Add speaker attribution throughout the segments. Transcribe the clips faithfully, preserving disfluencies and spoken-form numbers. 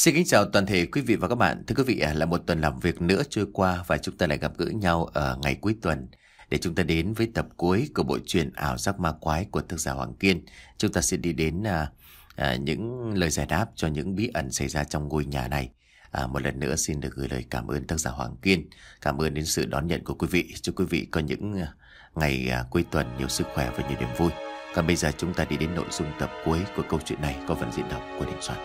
Speaker 1: Xin kính chào toàn thể quý vị và các bạn. Thưa quý vị, là một tuần làm việc nữa trôi qua và chúng ta lại gặp gỡ nhau ở ngày cuối tuần để chúng ta đến với tập cuối của bộ truyện Ảo Giác Ma Quái của tác giả Hoàng Kiên. Chúng ta sẽ đi đến à, à, những lời giải đáp cho những bí ẩn xảy ra trong ngôi nhà này. À, một lần nữa xin được gửi lời cảm ơn tác giả Hoàng Kiên. Cảm ơn đến sự đón nhận của quý vị. Chúc quý vị có những ngày à, cuối tuần nhiều sức khỏe và nhiều niềm vui. Còn bây giờ chúng ta đi đến nội dung tập cuối của câu chuyện này có phần diễn đọc của Đình Soạn.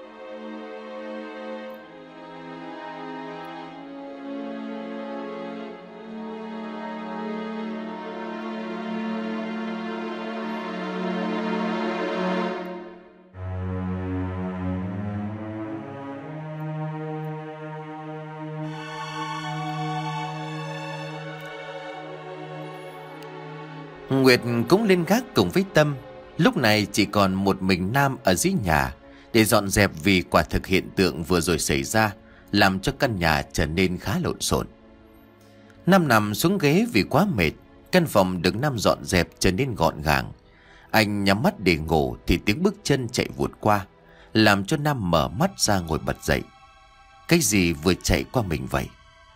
Speaker 1: Nguyệt cũng lên gác cùng với Tâm. Lúc này chỉ còn một mình Nam ở dưới nhà để dọn dẹp, vì quả thực hiện tượng vừa rồi xảy ra làm cho căn nhà trở nên khá lộn xộn. Nam nằm xuống ghế vì quá mệt. Căn phòng được Nam dọn dẹp trở nên gọn gàng. Anh nhắm mắt để ngủ thì tiếng bước chân chạy vụt qua, làm cho Nam mở mắt ra ngồi bật dậy. Cái gì vừa chạy qua mình vậy?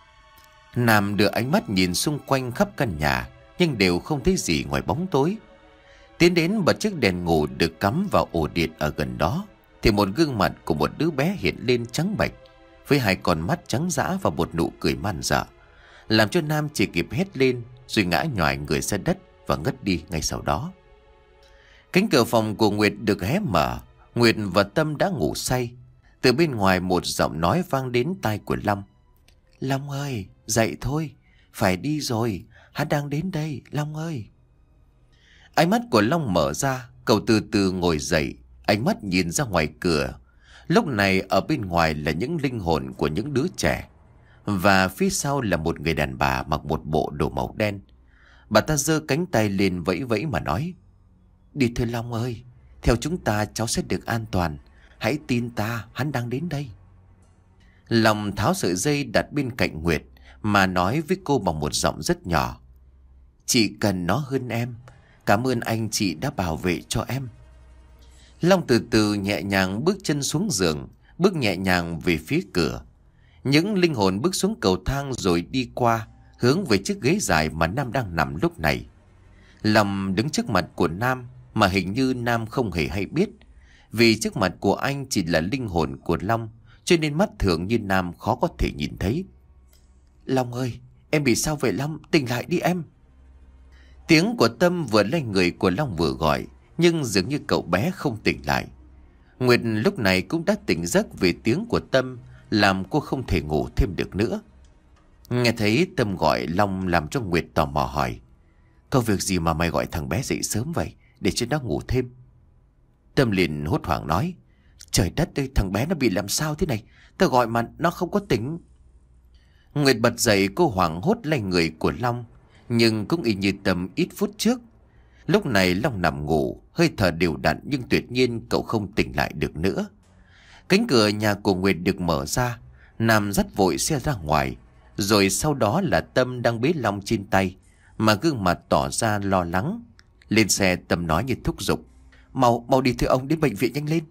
Speaker 1: Nam đưa ánh mắt nhìn xung quanh khắp căn nhà, nhưng đều không thấy gì ngoài bóng tối. Tiến đến bật chiếc đèn ngủ được cắm vào ổ điện ở gần đó, thì một gương mặt của một đứa bé hiện lên trắng bệch, với hai con mắt trắng dã và một nụ cười man dợ, làm cho Nam chỉ kịp hét lên rồi ngã nhoài người ra đất và ngất đi ngay sau đó. Cánh cửa phòng của Nguyệt được hé mở. Nguyệt và Tâm đã ngủ say. Từ bên ngoài một giọng nói vang đến tai của Long. Long ơi, dậy thôi, phải đi rồi, hắn đang đến đây, Long ơi. Ánh mắt của Long mở ra, cậu từ từ ngồi dậy, ánh mắt nhìn ra ngoài cửa. Lúc này ở bên ngoài là những linh hồn của những đứa trẻ, và phía sau là một người đàn bà mặc một bộ đồ màu đen. Bà ta giơ cánh tay lên vẫy vẫy mà nói: Đi thôi Long ơi, theo chúng ta cháu sẽ được an toàn. Hãy tin ta, hắn đang đến đây. Long tháo sợi dây đặt bên cạnh Nguyệt mà nói với cô bằng một giọng rất nhỏ: Chị cần nó hơn em. Cảm ơn anh chị đã bảo vệ cho em. Long từ từ nhẹ nhàng bước chân xuống giường, bước nhẹ nhàng về phía cửa. Những linh hồn bước xuống cầu thang rồi đi qua, hướng về chiếc ghế dài mà Nam đang nằm lúc này. Long đứng trước mặt của Nam mà hình như Nam không hề hay biết, vì trước mặt của anh chỉ là linh hồn của Long, cho nên mắt thường như Nam khó có thể nhìn thấy. Long ơi, em bị sao vậy Long? Tỉnh lại đi em. Tiếng của Tâm vừa lên người của Long vừa gọi, nhưng dường như cậu bé không tỉnh lại. Nguyệt lúc này cũng đã tỉnh giấc vì tiếng của Tâm, làm cô không thể ngủ thêm được nữa. Nghe thấy Tâm gọi Long làm cho Nguyệt tò mò hỏi: Có việc gì mà mày gọi thằng bé dậy sớm vậy, để cho nó ngủ thêm? Tâm liền hốt hoảng nói: Trời đất ơi, thằng bé nó bị làm sao thế này? Tao gọi mà nó không có tỉnh. Nguyệt bật dậy, cô hoảng hốt lên người của Long, nhưng cũng y như Tâm ít phút trước. Lúc này Long nằm ngủ, hơi thở đều đặn, nhưng tuyệt nhiên cậu không tỉnh lại được nữa. Cánh cửa nhà của Nguyệt được mở ra. Nam dắt vội xe ra ngoài, rồi sau đó là Tâm đang bế Long trên tay, mà gương mặt tỏ ra lo lắng. Lên xe, Tâm nói như thúc giục: Mau, mau đi thưa ông, đến bệnh viện nhanh lên.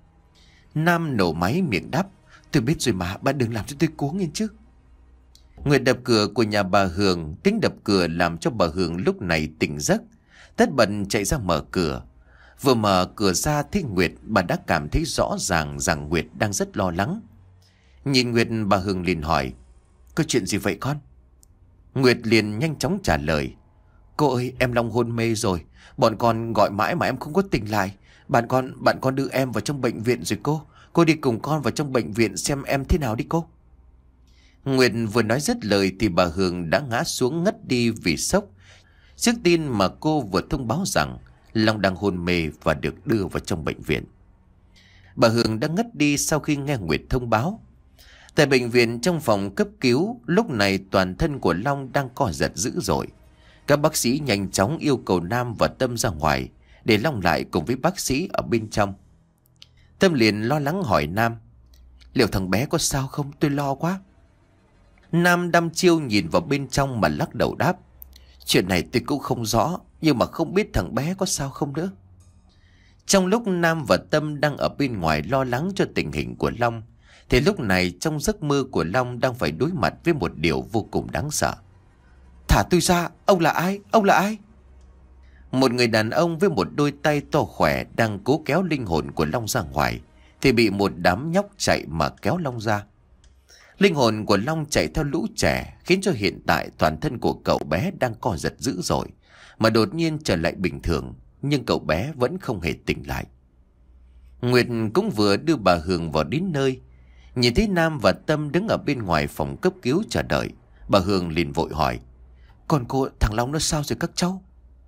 Speaker 1: Nam nổ máy miệng đáp: Tôi biết rồi mà, bạn đừng làm cho tôi cuống lên chứ. Nguyệt đập cửa của nhà bà Hường. Tiếng đập cửa làm cho bà Hường lúc này tỉnh giấc, tất bật chạy ra mở cửa. Vừa mở cửa ra thấy Nguyệt, bà đã cảm thấy rõ ràng rằng Nguyệt đang rất lo lắng. Nhìn Nguyệt, bà Hường liền hỏi: Có chuyện gì vậy con? Nguyệt liền nhanh chóng trả lời: Cô ơi, em Long hôn mê rồi. Bọn con gọi mãi mà em không có tỉnh lại. Bạn con, bạn con đưa em vào trong bệnh viện rồi cô. Cô đi cùng con vào trong bệnh viện xem em thế nào đi cô. Nguyệt vừa nói dứt lời thì bà Hường đã ngã xuống ngất đi vì sốc, trước tin mà cô vừa thông báo rằng Long đang hôn mê và được đưa vào trong bệnh viện. Bà Hường đã ngất đi sau khi nghe Nguyệt thông báo. Tại bệnh viện, trong phòng cấp cứu, lúc này toàn thân của Long đang co giật dữ dội. Các bác sĩ nhanh chóng yêu cầu Nam và Tâm ra ngoài, để Long lại cùng với bác sĩ ở bên trong. Tâm liền lo lắng hỏi Nam: Liệu thằng bé có sao không? Tôi lo quá. Nam đăm chiêu nhìn vào bên trong mà lắc đầu đáp: Chuyện này tôi cũng không rõ, nhưng mà không biết thằng bé có sao không nữa. Trong lúc Nam và Tâm đang ở bên ngoài lo lắng cho tình hình của Long, thì lúc này trong giấc mơ của Long đang phải đối mặt với một điều vô cùng đáng sợ. Thả tôi ra, ông là ai? Ông là ai? Một người đàn ông với một đôi tay to khỏe đang cố kéo linh hồn của Long ra ngoài, thì bị một đám nhóc chạy mà kéo Long ra. Linh hồn của Long chạy theo lũ trẻ, khiến cho hiện tại toàn thân của cậu bé đang co giật dữ dội, mà đột nhiên trở lại bình thường, nhưng cậu bé vẫn không hề tỉnh lại. Nguyệt cũng vừa đưa bà Hường vào đến nơi. Nhìn thấy Nam và Tâm đứng ở bên ngoài phòng cấp cứu chờ đợi, bà Hường liền vội hỏi: Còn cô, thằng Long nó sao rồi các cháu?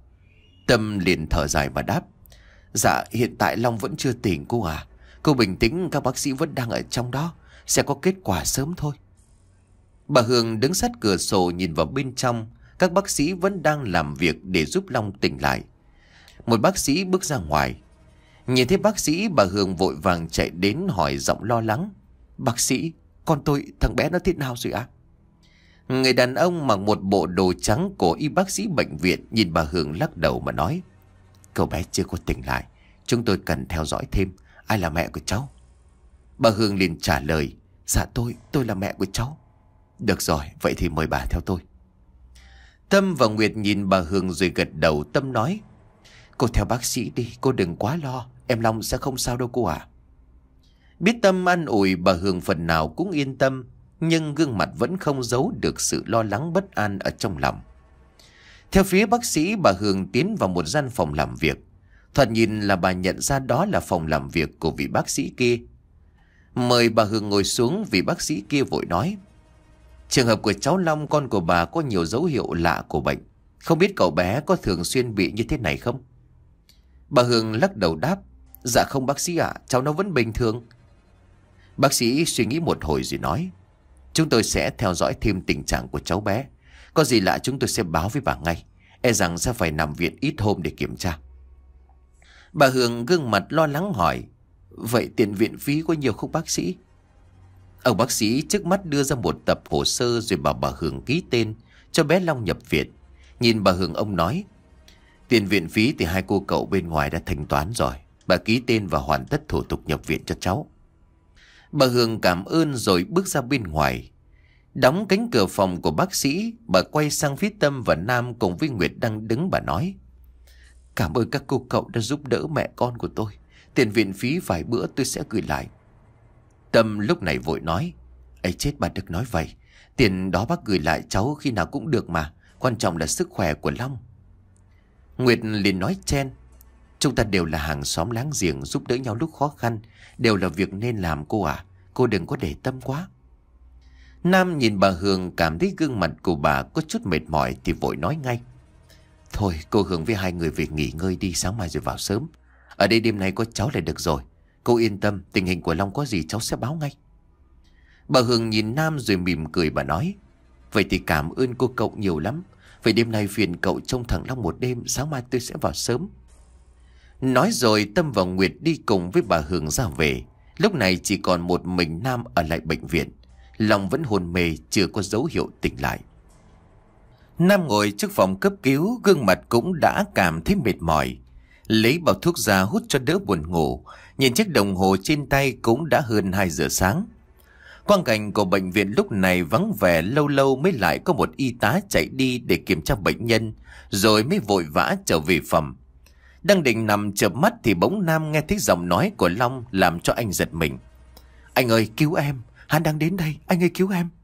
Speaker 1: Tâm liền thở dài và đáp: Dạ hiện tại Long vẫn chưa tỉnh cô à. Cô bình tĩnh, các bác sĩ vẫn đang ở trong đó, sẽ có kết quả sớm thôi. Bà Hường đứng sát cửa sổ nhìn vào bên trong. Các bác sĩ vẫn đang làm việc để giúp Long tỉnh lại. Một bác sĩ bước ra ngoài. Nhìn thấy bác sĩ, bà Hường vội vàng chạy đến hỏi giọng lo lắng: Bác sĩ, con tôi, thằng bé nó thế nào rồi ạ? Người đàn ông mặc một bộ đồ trắng của y bác sĩ bệnh viện nhìn bà Hường lắc đầu mà nói: Cậu bé chưa có tỉnh lại, chúng tôi cần theo dõi thêm. Ai là mẹ của cháu? Bà Hường liền trả lời: Dạ tôi, tôi là mẹ của cháu. Được rồi, vậy thì mời bà theo tôi. Tâm và Nguyệt nhìn bà Hường rồi gật đầu. Tâm nói: Cô theo bác sĩ đi, cô đừng quá lo, em Long sẽ không sao đâu cô ạ. Biết Tâm an ủi, bà Hường phần nào cũng yên tâm, nhưng gương mặt vẫn không giấu được sự lo lắng bất an ở trong lòng. Theo phía bác sĩ, bà Hường tiến vào một gian phòng làm việc. Thoạt nhìn là bà nhận ra đó là phòng làm việc của vị bác sĩ kia. Mời bà Hường ngồi xuống, vị bác sĩ kia vội nói: Trường hợp của cháu Long, con của bà, có nhiều dấu hiệu lạ của bệnh. Không biết cậu bé có thường xuyên bị như thế này không? Bà Hường lắc đầu đáp: Dạ không bác sĩ ạ, cháu nó vẫn bình thường. Bác sĩ suy nghĩ một hồi rồi nói: Chúng tôi sẽ theo dõi thêm tình trạng của cháu bé. Có gì lạ chúng tôi sẽ báo với bà ngay. E rằng sẽ phải nằm viện ít hôm để kiểm tra. Bà Hường gương mặt lo lắng hỏi: Vậy tiền viện phí có nhiều không bác sĩ? Ông bác sĩ trước mắt đưa ra một tập hồ sơ rồi bảo bà Hường ký tên cho bé Long nhập viện. Nhìn bà Hường, ông nói: Tiền viện phí thì hai cô cậu bên ngoài đã thanh toán rồi. Bà ký tên và hoàn tất thủ tục nhập viện cho cháu. Bà Hường cảm ơn rồi bước ra bên ngoài. Đóng cánh cửa phòng của bác sĩ, bà quay sang phía Tâm và Nam cùng với Nguyệt đang đứng, bà nói: Cảm ơn các cô cậu đã giúp đỡ mẹ con của tôi. Tiền viện phí vài bữa tôi sẽ gửi lại. Tâm lúc này vội nói: Ấy chết, bà đừng nói vậy. Tiền đó bác gửi lại cháu khi nào cũng được mà. Quan trọng là sức khỏe của Long. Nguyệt liền nói chen: Chúng ta đều là hàng xóm láng giềng, giúp đỡ nhau lúc khó khăn, đều là việc nên làm cô à. Cô đừng có để tâm quá. Nam nhìn bà Hường cảm thấy gương mặt của bà có chút mệt mỏi thì vội nói ngay: Thôi cô Hường với hai người về nghỉ ngơi đi, sáng mai rồi vào sớm. Ở đây đêm nay có cháu là được rồi. Cô yên tâm, tình hình của Long có gì cháu sẽ báo ngay. Bà Hường nhìn Nam rồi mỉm cười, bà nói: Vậy thì cảm ơn cô cậu nhiều lắm. Vậy đêm nay phiền cậu trông thằng Long một đêm, sáng mai tôi sẽ vào sớm. Nói rồi Tâm và Nguyệt đi cùng với bà Hường ra về. Lúc này chỉ còn một mình Nam ở lại bệnh viện. Long vẫn hôn mê, chưa có dấu hiệu tỉnh lại. Nam ngồi trước phòng cấp cứu, gương mặt cũng đã cảm thấy mệt mỏi. Lấy bao thuốc ra hút cho đỡ buồn ngủ. Nhìn chiếc đồng hồ trên tay cũng đã hơn hai giờ sáng. Quang cảnh của bệnh viện lúc này vắng vẻ, lâu lâu mới lại có một y tá chạy đi để kiểm tra bệnh nhân, rồi mới vội vã trở về phòng. Đang định nằm chợp mắt thì bỗng Nam nghe thấy giọng nói của Long làm cho anh giật mình. Anh ơi cứu em, hắn đang đến đây, anh ơi cứu em.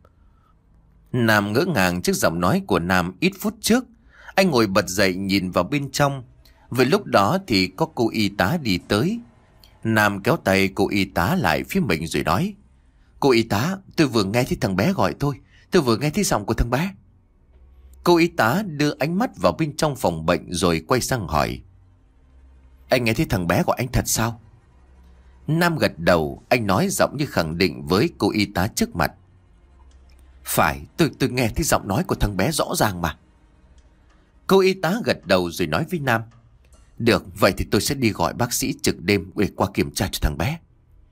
Speaker 1: Nam ngỡ ngàng trước giọng nói của Nam ít phút trước. Anh ngồi bật dậy nhìn vào bên trong. Vừa lúc đó thì có cô y tá đi tới. Nam kéo tay cô y tá lại phía mình rồi nói: Cô y tá, tôi vừa nghe thấy thằng bé gọi tôi. Tôi vừa nghe thấy giọng của thằng bé. Cô y tá đưa ánh mắt vào bên trong phòng bệnh rồi quay sang hỏi: Anh nghe thấy thằng bé gọi anh thật sao? Nam gật đầu, anh nói giọng như khẳng định với cô y tá trước mặt: Phải, tôi tôi nghe thấy giọng nói của thằng bé rõ ràng mà. Cô y tá gật đầu rồi nói với Nam: Được, vậy thì tôi sẽ đi gọi bác sĩ trực đêm để qua kiểm tra cho thằng bé.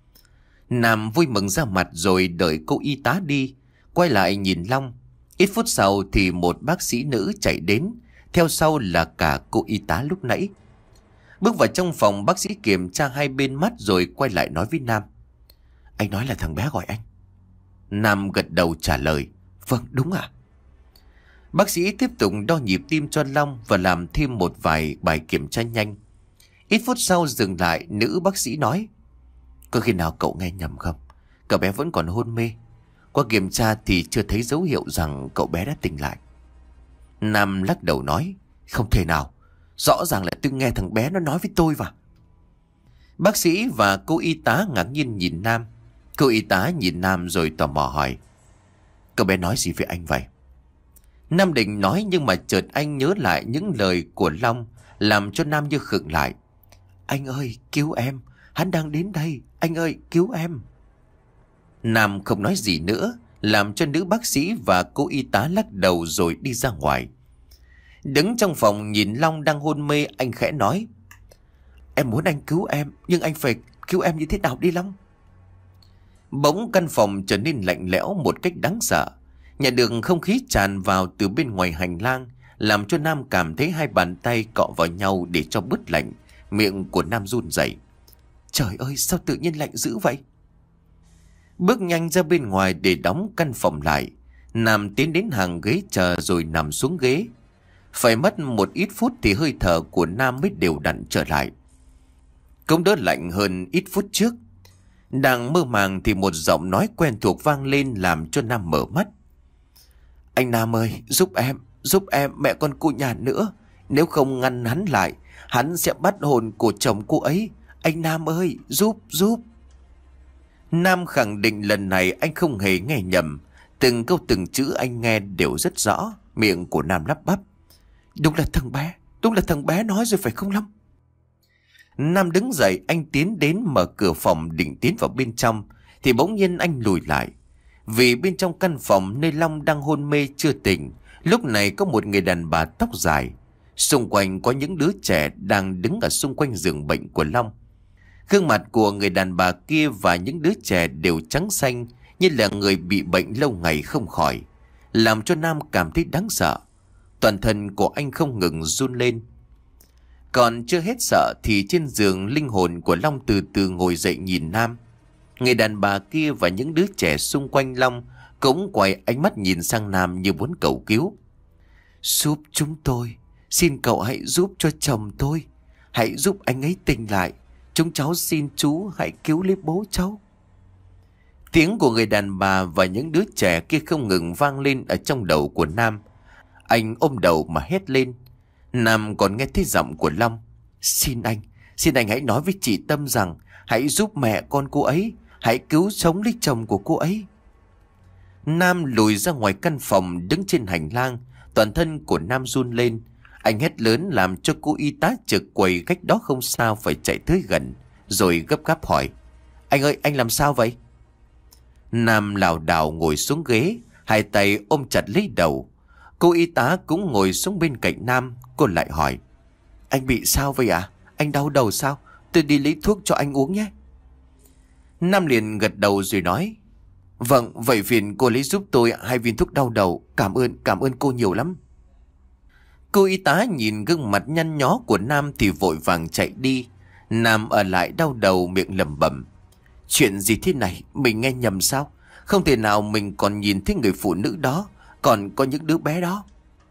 Speaker 1: Nam vui mừng ra mặt rồi đợi cô y tá đi, quay lại nhìn Long. Ít phút sau thì một bác sĩ nữ chạy đến, theo sau là cả cô y tá lúc nãy. Bước vào trong phòng, bác sĩ kiểm tra hai bên mắt rồi quay lại nói với Nam: Anh nói là thằng bé gọi anh. Nam gật đầu trả lời. Vâng, đúng ạ. Bác sĩ tiếp tục đo nhịp tim cho Long và làm thêm một vài bài kiểm tra nhanh. Ít phút sau dừng lại, nữ bác sĩ nói: Có khi nào cậu nghe nhầm không? Cậu bé vẫn còn hôn mê. Qua kiểm tra thì chưa thấy dấu hiệu rằng cậu bé đã tỉnh lại. Nam lắc đầu nói: Không thể nào. Rõ ràng là tôi nghe thằng bé nó nói với tôi mà. Bác sĩ và cô y tá ngạc nhiên nhìn Nam. Cô y tá nhìn Nam rồi tò mò hỏi: Cậu bé nói gì với anh vậy? Nam định nói nhưng mà chợt anh nhớ lại những lời của Long, làm cho Nam như khựng lại. Anh ơi, cứu em. Hắn đang đến đây. Anh ơi, cứu em. Nam không nói gì nữa, làm cho nữ bác sĩ và cô y tá lắc đầu rồi đi ra ngoài. Đứng trong phòng nhìn Long đang hôn mê, anh khẽ nói: Em muốn anh cứu em, nhưng anh phải cứu em như thế nào đi Long? Bỗng căn phòng trở nên lạnh lẽo một cách đáng sợ. Nhà đường không khí tràn vào từ bên ngoài hành lang, làm cho Nam cảm thấy hai bàn tay cọ vào nhau để cho bớt lạnh. Miệng của Nam run rẩy. Trời ơi, sao tự nhiên lạnh dữ vậy? Bước nhanh ra bên ngoài để đóng căn phòng lại, Nam tiến đến hàng ghế chờ rồi nằm xuống ghế. Phải mất một ít phút thì hơi thở của Nam mới đều đặn trở lại. Cũng đỡ lạnh hơn ít phút trước. Đang mơ màng thì một giọng nói quen thuộc vang lên làm cho Nam mở mắt. Anh Nam ơi, giúp em, giúp em, mẹ con cô Nhàn nữa. Nếu không ngăn hắn lại, hắn sẽ bắt hồn của chồng cô ấy. Anh Nam ơi, giúp, giúp. Nam khẳng định lần này anh không hề nghe nhầm. Từng câu từng chữ anh nghe đều rất rõ. Miệng của Nam lắp bắp. Đúng là thằng bé, đúng là thằng bé nói rồi phải không Long? Nam đứng dậy, anh tiến đến mở cửa phòng định tiến vào bên trong thì bỗng nhiên anh lùi lại. Vì bên trong căn phòng nơi Long đang hôn mê chưa tỉnh, lúc này có một người đàn bà tóc dài. Xung quanh có những đứa trẻ đang đứng ở xung quanh giường bệnh của Long. Gương mặt của người đàn bà kia và những đứa trẻ đều trắng xanh, như là người bị bệnh lâu ngày không khỏi, làm cho Nam cảm thấy đáng sợ. Toàn thân của anh không ngừng run lên. Còn chưa hết sợ thì trên giường linh hồn của Long từ từ ngồi dậy nhìn Nam. Người đàn bà kia và những đứa trẻ xung quanh Long cũng quay ánh mắt nhìn sang Nam như muốn cầu cứu. Giúp chúng tôi, xin cậu hãy giúp cho chồng tôi, hãy giúp anh ấy tỉnh lại. Chúng cháu xin chú hãy cứu lấy bố cháu. Tiếng của người đàn bà và những đứa trẻ kia không ngừng vang lên ở trong đầu của Nam. Anh ôm đầu mà hét lên. Nam còn nghe thấy giọng của Long. Xin anh, xin anh hãy nói với chị Tâm rằng hãy giúp mẹ con cô ấy, hãy cứu sống lấy chồng của cô ấy. Nam lùi ra ngoài căn phòng, đứng trên hành lang. Toàn thân của Nam run lên. Anh hét lớn làm cho cô y tá trực quầy cách đó không sao phải chạy tới gần, rồi gấp gáp hỏi. Anh ơi, anh làm sao vậy? Nam lảo đảo ngồi xuống ghế, hai tay ôm chặt lấy đầu. Cô y tá cũng ngồi xuống bên cạnh Nam. Cô lại hỏi. Anh bị sao vậy ạ? À? Anh đau đầu sao? Tôi đi lấy thuốc cho anh uống nhé. Nam liền gật đầu rồi nói. Vâng, vậy phiền cô lấy giúp tôi hai viên thuốc đau đầu. Cảm ơn, cảm ơn cô nhiều lắm. Cô y tá nhìn gương mặt nhăn nhó của Nam thì vội vàng chạy đi. Nam ở lại đau đầu miệng lẩm bẩm. Chuyện gì thế này? Mình nghe nhầm sao? Không thể nào mình còn nhìn thấy người phụ nữ đó, còn có những đứa bé đó.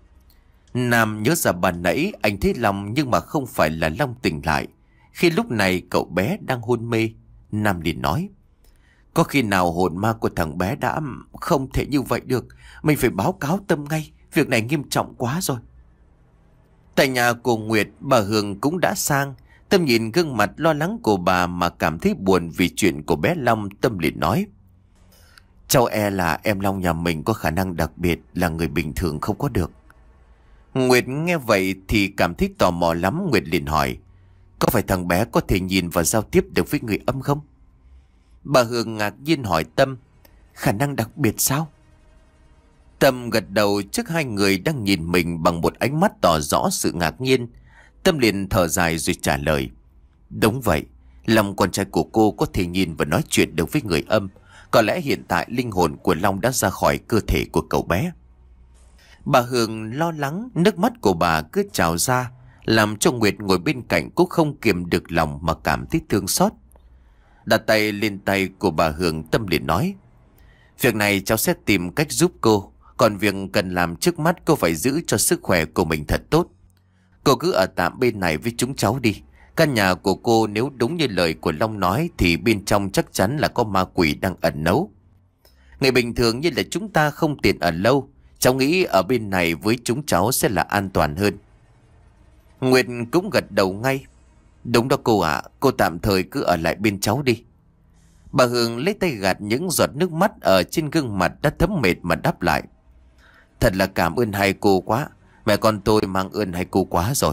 Speaker 1: Nam nhớ ra bàn nãy anh thấy Long nhưng mà không phải là Long tỉnh lại. Khi lúc này cậu bé đang hôn mê. Nam liền nói. Có khi nào hồn ma của thằng bé đã... Không thể như vậy được. Mình phải báo cáo Tâm ngay. Việc này nghiêm trọng quá rồi. Tại nhà của Nguyệt, bà Hương cũng đã sang. Tâm nhìn gương mặt lo lắng của bà mà cảm thấy buồn vì chuyện của bé Long. Tâm liền nói. Cháu e là em Long nhà mình có khả năng đặc biệt, là người bình thường không có được. Nguyệt nghe vậy thì cảm thấy tò mò lắm. Nguyệt liền hỏi. Có phải thằng bé có thể nhìn và giao tiếp được với người âm không? Bà Hương ngạc nhiên hỏi Tâm. Khả năng đặc biệt sao? Tâm gật đầu trước hai người đang nhìn mình bằng một ánh mắt tỏ rõ sự ngạc nhiên. Tâm liền thở dài rồi trả lời. Đúng vậy, Long con trai của cô có thể nhìn và nói chuyện được với người âm. Có lẽ hiện tại linh hồn của Long đã ra khỏi cơ thể của cậu bé. Bà Hương lo lắng, nước mắt của bà cứ trào ra, làm cho Nguyệt ngồi bên cạnh cũng không kiềm được lòng mà cảm thấy thương xót. Đặt tay lên tay của bà Hương, Tâm liền nói: Việc này cháu sẽ tìm cách giúp cô. Còn việc cần làm trước mắt cô phải giữ cho sức khỏe của mình thật tốt. Cô cứ ở tạm bên này với chúng cháu đi. Căn nhà của cô nếu đúng như lời của Long nói thì bên trong chắc chắn là có ma quỷ đang ẩn nấu. Ngày bình thường như là chúng ta không tiện ở lâu. Cháu nghĩ ở bên này với chúng cháu sẽ là an toàn hơn. Nguyệt cũng gật đầu ngay: Đúng đó cô ạ, cô tạm thời cứ ở lại bên cháu đi. Bà Hương lấy tay gạt những giọt nước mắt ở trên gương mặt đã thấm mệt mà đáp lại: Thật là cảm ơn hai cô quá. Mẹ con tôi mang ơn hai cô quá rồi.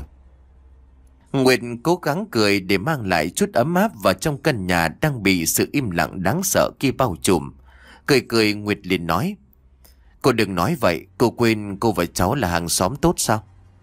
Speaker 1: Nguyệt cố gắng cười để mang lại chút ấm áp vào trong căn nhà đang bị sự im lặng đáng sợ kia bao trùm. Cười cười Nguyệt liền nói: Cô đừng nói vậy, cô quên cô và cháu là hàng xóm tốt sao?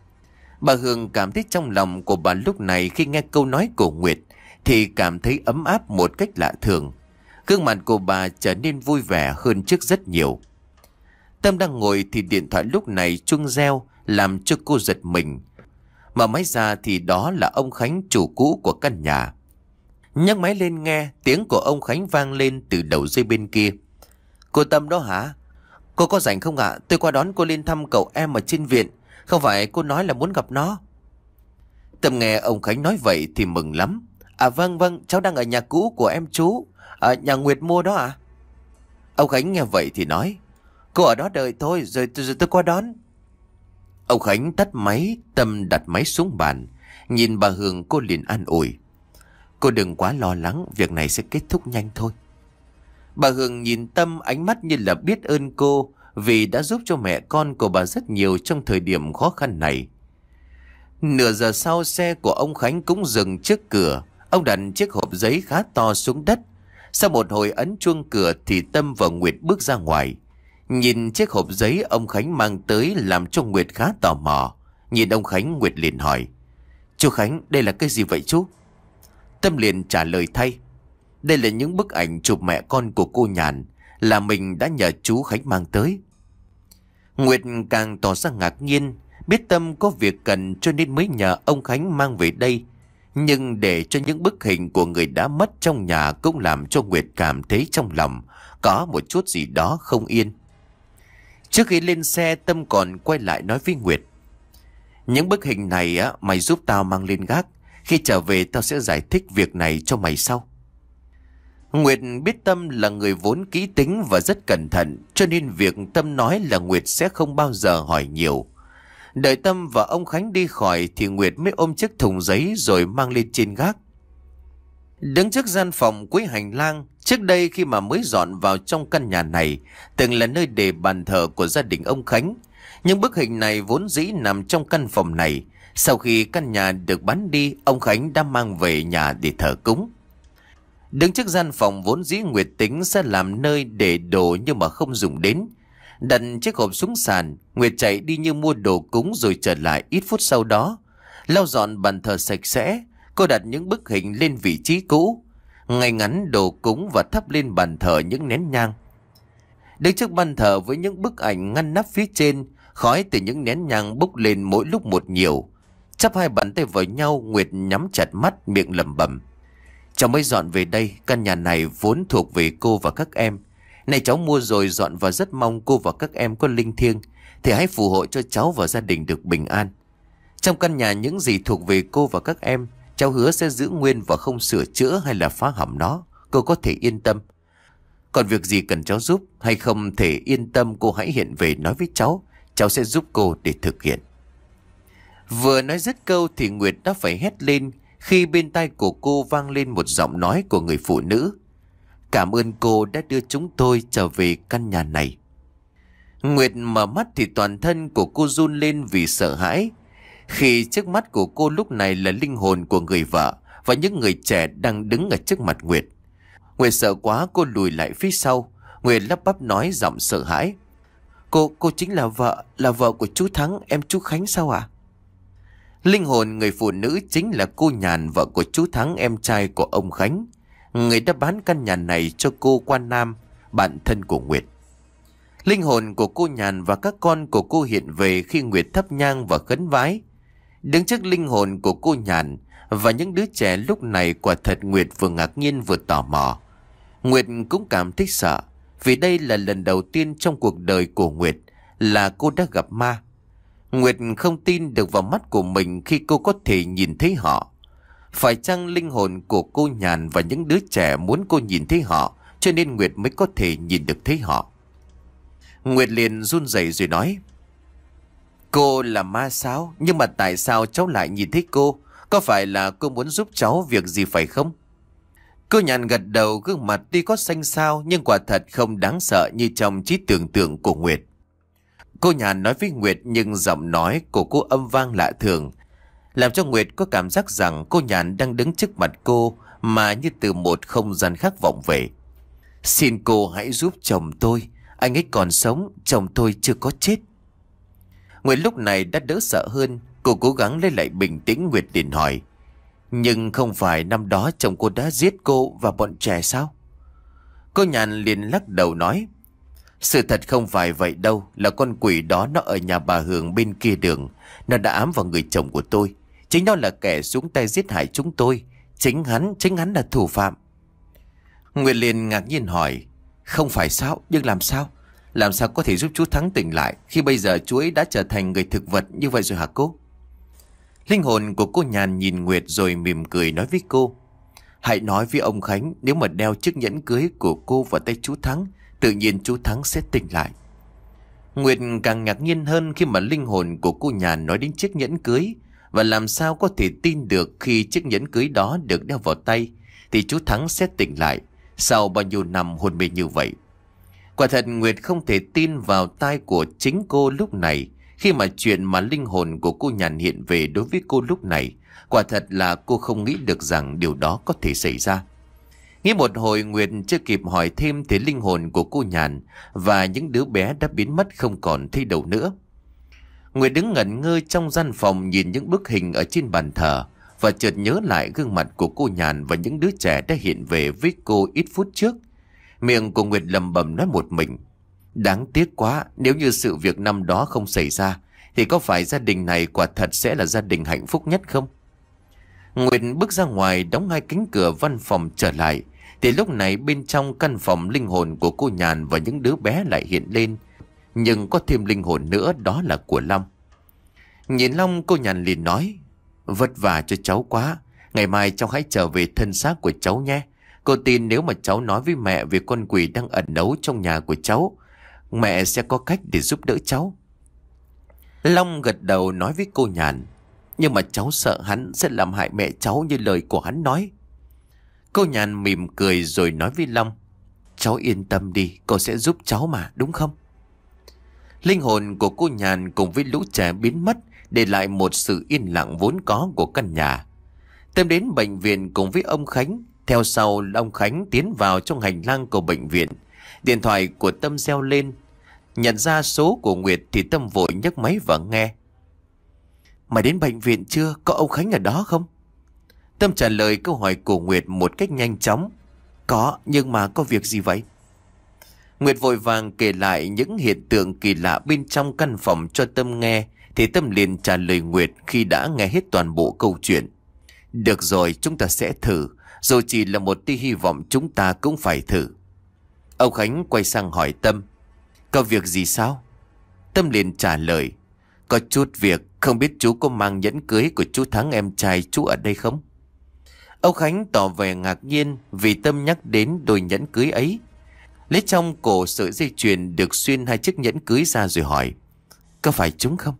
Speaker 1: Bà Hương cảm thấy trong lòng của bà lúc này khi nghe câu nói của Nguyệt thì cảm thấy ấm áp một cách lạ thường. Gương mặt của bà trở nên vui vẻ hơn trước rất nhiều. Tâm đang ngồi thì điện thoại lúc này chuông reo làm cho cô giật mình. Mở máy ra thì đó là ông Khánh, chủ cũ của căn nhà. Nhấc máy lên nghe tiếng của ông Khánh vang lên từ đầu dây bên kia: Cô Tâm đó hả? Cô có rảnh không ạ? Tôi qua đón cô lên thăm cậu em ở trên viện. Không phải cô nói là muốn gặp nó? Tâm nghe ông Khánh nói vậy thì mừng lắm. À vâng vâng, cháu đang ở nhà cũ của em chú, ở nhà Nguyệt mua đó ạ. À? Ông Khánh nghe vậy thì nói: Cô ở đó đợi thôi, rồi, rồi, rồi tôi qua đón. Ông Khánh tắt máy. Tâm đặt máy xuống bàn, nhìn bà Hương, cô liền an ủi: Cô đừng quá lo lắng, việc này sẽ kết thúc nhanh thôi. Bà Hương nhìn Tâm, ánh mắt như là biết ơn cô vì đã giúp cho mẹ con của bà rất nhiều trong thời điểm khó khăn này. Nửa giờ sau, xe của ông Khánh cũng dừng trước cửa. Ông đặt chiếc hộp giấy khá to xuống đất. Sau một hồi ấn chuông cửa thì Tâm và Nguyệt bước ra ngoài. Nhìn chiếc hộp giấy ông Khánh mang tới làm cho Nguyệt khá tò mò. Nhìn ông Khánh, Nguyệt liền hỏi: Chú Khánh, đây là cái gì vậy chú? Tâm liền trả lời thay: Đây là những bức ảnh chụp mẹ con của cô Nhàn, là mình đã nhờ chú Khánh mang tới. Nguyệt càng tỏ ra ngạc nhiên, biết Tâm có việc cần cho nên mới nhờ ông Khánh mang về đây. Nhưng để cho những bức hình của người đã mất trong nhà cũng làm cho Nguyệt cảm thấy trong lòng có một chút gì đó không yên. Trước khi lên xe, Tâm còn quay lại nói với Nguyệt: Những bức hình này á, mày giúp tao mang lên gác. Khi trở về tao sẽ giải thích việc này cho mày sau. Nguyệt biết Tâm là người vốn kỹ tính và rất cẩn thận, cho nên việc Tâm nói là Nguyệt sẽ không bao giờ hỏi nhiều. Đợi Tâm và ông Khánh đi khỏi thì Nguyệt mới ôm chiếc thùng giấy rồi mang lên trên gác. Đứng trước gian phòng cuối hành lang, trước đây khi mà mới dọn vào trong căn nhà này, từng là nơi để bàn thờ của gia đình ông Khánh. Nhưng bức hình này vốn dĩ nằm trong căn phòng này. Sau khi căn nhà được bán đi, ông Khánh đã mang về nhà để thờ cúng. Đứng trước gian phòng vốn dĩ Nguyệt tính sẽ làm nơi để đồ nhưng mà không dùng đến. Đặt chiếc hộp xuống sàn, Nguyệt chạy đi như mua đồ cúng rồi trở lại ít phút sau đó. Lau dọn bàn thờ sạch sẽ, cô đặt những bức hình lên vị trí cũ, ngay ngắn đồ cúng và thắp lên bàn thờ những nén nhang. Đứng trước bàn thờ với những bức ảnh ngăn nắp phía trên, khói từ những nén nhang bốc lên mỗi lúc một nhiều. Chắp hai bàn tay vào nhau, Nguyệt nhắm chặt mắt, miệng lẩm bẩm: Cháu mới dọn về đây, căn nhà này vốn thuộc về cô và các em. Này cháu mua rồi dọn vào, rất mong cô và các em có linh thiêng thì hãy phù hộ cho cháu và gia đình được bình an. Trong căn nhà những gì thuộc về cô và các em, cháu hứa sẽ giữ nguyên và không sửa chữa hay là phá hỏng nó. Cô có thể yên tâm. Còn việc gì cần cháu giúp hay không thể yên tâm, cô hãy hiện về nói với cháu. Cháu sẽ giúp cô để thực hiện. Vừa nói dứt câu thì Nguyệt đã phải hét lên khi bên tai của cô vang lên một giọng nói của người phụ nữ: Cảm ơn cô đã đưa chúng tôi trở về căn nhà này. Nguyệt mở mắt thì toàn thân của cô run lên vì sợ hãi. Khi trước mắt của cô lúc này là linh hồn của người vợ và những người trẻ đang đứng ở trước mặt Nguyệt. Nguyệt sợ quá, cô lùi lại phía sau. Nguyệt lắp bắp nói giọng sợ hãi: Cô, cô chính là vợ, là vợ của chú Thắng, em chú Khánh sao ạ? À? Linh hồn người phụ nữ chính là cô Nhàn, vợ của chú Thắng, em trai của ông Khánh, người đã bán căn nhà này cho cô Quan Nam, bạn thân của Nguyệt. Linh hồn của cô Nhàn và các con của cô hiện về khi Nguyệt thắp nhang và khấn vái. Đứng trước linh hồn của cô Nhàn Và những đứa trẻ lúc này quả thật Nguyệt vừa ngạc nhiên vừa tò mò. Nguyệt cũng cảm thấy sợ, vì đây là lần đầu tiên trong cuộc đời của Nguyệt là cô đã gặp ma. Nguyệt không tin được vào mắt của mình khi cô có thể nhìn thấy họ. Phải chăng linh hồn của cô Nhàn và những đứa trẻ muốn cô nhìn thấy họ, cho nên Nguyệt mới có thể nhìn được thấy họ? Nguyệt liền run rẩy rồi nói: Cô là ma sao? Nhưng mà tại sao cháu lại nhìn thấy cô? Có phải là cô muốn giúp cháu việc gì phải không? Cô Nhàn gật đầu, gương mặt tuy có xanh xao nhưng quả thật không đáng sợ như trong trí tưởng tượng của Nguyệt. Cô Nhàn nói với Nguyệt nhưng giọng nói của cô âm vang lạ thường, làm cho Nguyệt có cảm giác rằng cô Nhàn đang đứng trước mặt cô mà như từ một không gian khác vọng về. Xin cô hãy giúp chồng tôi, anh ấy còn sống, chồng tôi chưa có chết. Nguyệt lúc này đã đỡ sợ hơn, cô cố gắng lấy lại bình tĩnh. Nguyệt liền hỏi: Nhưng không phải năm đó chồng cô đã giết cô và bọn trẻ sao? Cô Nhàn liền lắc đầu nói: Sự thật không phải vậy đâu, là con quỷ đó nó ở nhà bà Hường bên kia đường. Nó đã ám vào người chồng của tôi. Chính nó là kẻ xuống tay giết hại chúng tôi. Chính hắn, chính hắn là thủ phạm. Nguyệt liền ngạc nhiên hỏi: Không phải sao, nhưng làm sao? Làm sao có thể giúp chú Thắng tỉnh lại khi bây giờ chú ấy đã trở thành người thực vật như vậy rồi hả cô? Linh hồn của cô Nhàn nhìn Nguyệt rồi mỉm cười nói với cô: Hãy nói với ông Khánh, nếu mà đeo chiếc nhẫn cưới của cô vào tay chú Thắng, tự nhiên chú Thắng sẽ tỉnh lại. Nguyệt càng ngạc nhiên hơn khi mà linh hồn của cô Nhàn nói đến chiếc nhẫn cưới. Và làm sao có thể tin được khi chiếc nhẫn cưới đó được đeo vào tay thì chú Thắng sẽ tỉnh lại sau bao nhiêu năm hôn mê như vậy. Quả thật Nguyệt không thể tin vào tai của chính cô lúc này, khi mà chuyện mà linh hồn của cô Nhàn hiện về đối với cô lúc này, quả thật là cô không nghĩ được rằng điều đó có thể xảy ra. Nghĩ một hồi, Nguyệt chưa kịp hỏi thêm thì linh hồn của cô Nhàn và những đứa bé đã biến mất không còn thấy đâu nữa. Nguyệt đứng ngẩn ngơ trong gian phòng nhìn những bức hình ở trên bàn thờ và chợt nhớ lại gương mặt của cô Nhàn và những đứa trẻ đã hiện về với cô ít phút trước. Miệng của Nguyệt lẩm bẩm nói một mình: Đáng tiếc quá, nếu như sự việc năm đó không xảy ra thì có phải gia đình này quả thật sẽ là gia đình hạnh phúc nhất không? Nguyệt bước ra ngoài đóng hai cánh cửa văn phòng trở lại thì lúc này bên trong căn phòng linh hồn của cô Nhàn và những đứa bé lại hiện lên. Nhưng có thêm linh hồn nữa, đó là của Long. Nhìn Long, cô Nhàn liền nói: Vất vả cho cháu quá, ngày mai cháu hãy trở về thân xác của cháu nhé. Cô tin nếu mà cháu nói với mẹ về con quỷ đang ẩn náu trong nhà của cháu, mẹ sẽ có cách để giúp đỡ cháu. Long gật đầu nói với cô Nhàn: Nhưng mà cháu sợ hắn sẽ làm hại mẹ cháu như lời của hắn nói. Cô Nhàn mỉm cười rồi nói với Long: Cháu yên tâm đi, cô sẽ giúp cháu mà, đúng không? Linh hồn của cô Nhàn cùng với lũ trẻ biến mất, để lại một sự yên lặng vốn có của căn nhà. Tâm đến bệnh viện cùng với ông Khánh. Theo sau, ông Khánh tiến vào trong hành lang của bệnh viện. Điện thoại của Tâm reo lên. Nhận ra số của Nguyệt thì Tâm vội nhấc máy và nghe. Mày đến bệnh viện chưa? Có ông Khánh ở đó không? Tâm trả lời câu hỏi của Nguyệt một cách nhanh chóng. Có, nhưng mà có việc gì vậy? Nguyệt vội vàng kể lại những hiện tượng kỳ lạ bên trong căn phòng cho Tâm nghe. Thì Tâm liền trả lời Nguyệt khi đã nghe hết toàn bộ câu chuyện. Được rồi, chúng ta sẽ thử. Dù chỉ là một tia hy vọng, chúng ta cũng phải thử. Ông Khánh quay sang hỏi Tâm: Có việc gì sao? Tâm liền trả lời: Có chút việc, không biết chú có mang nhẫn cưới của chú Thắng em trai chú ở đây không? Ông Khánh tỏ vẻ ngạc nhiên vì Tâm nhắc đến đôi nhẫn cưới ấy. Lấy trong cổ sợi dây chuyền được xuyên hai chiếc nhẫn cưới ra rồi hỏi: Có phải chúng không?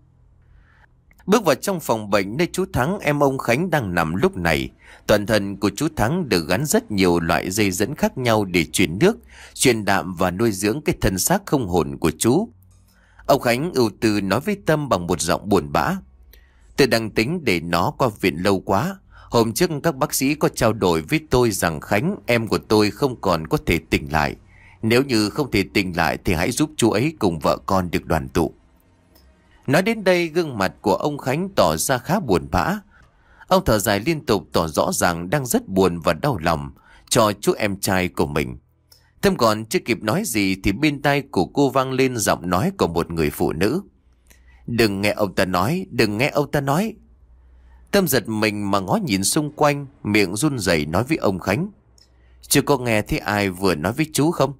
Speaker 1: Bước vào trong phòng bệnh nơi chú Thắng em ông Khánh đang nằm lúc này. Toàn thân của chú Thắng được gắn rất nhiều loại dây dẫn khác nhau để truyền nước, truyền đạm và nuôi dưỡng cái thân xác không hồn của chú. Ông Khánh ưu tư nói với Tâm bằng một giọng buồn bã: Tôi đang tính để nó qua viện lâu quá. Hôm trước các bác sĩ có trao đổi với tôi rằng Khánh, em của tôi, không còn có thể tỉnh lại. Nếu như không thể tỉnh lại thì hãy giúp chú ấy cùng vợ con được đoàn tụ. Nói đến đây, gương mặt của ông Khánh tỏ ra khá buồn bã. Ông thở dài liên tục, tỏ rõ ràng đang rất buồn và đau lòng cho chú em trai của mình. Tâm còn chưa kịp nói gì thì bên tai của cô vang lên giọng nói của một người phụ nữ: Đừng nghe ông ta nói, đừng nghe ông ta nói. Tâm giật mình mà ngó nhìn xung quanh, miệng run rẩy nói với ông Khánh: "Chưa có nghe thấy ai vừa nói với chú không?"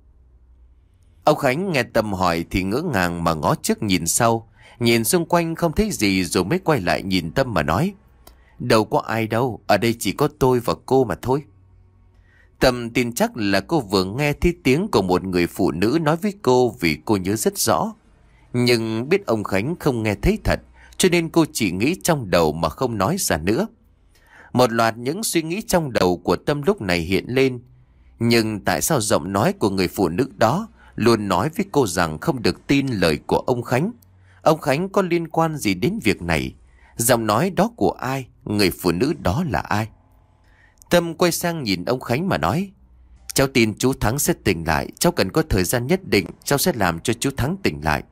Speaker 1: Ông Khánh nghe Tâm hỏi thì ngỡ ngàng mà ngó trước nhìn sau, nhìn xung quanh không thấy gì rồi mới quay lại nhìn Tâm mà nói: "Đâu có ai đâu, ở đây chỉ có tôi và cô mà thôi." Tâm tin chắc là cô vừa nghe thấy tiếng của một người phụ nữ nói với cô, vì cô nhớ rất rõ. Nhưng biết ông Khánh không nghe thấy thật, cho nên cô chỉ nghĩ trong đầu mà không nói ra nữa. Một loạt những suy nghĩ trong đầu của Tâm lúc này hiện lên. Nhưng tại sao giọng nói của người phụ nữ đó luôn nói với cô rằng không được tin lời của ông Khánh? Ông Khánh có liên quan gì đến việc này? Giọng nói đó của ai? Người phụ nữ đó là ai? Tâm quay sang nhìn ông Khánh mà nói: "Cháu tin chú Thắng sẽ tỉnh lại. Cháu cần có thời gian nhất định, cháu sẽ làm cho chú Thắng tỉnh lại."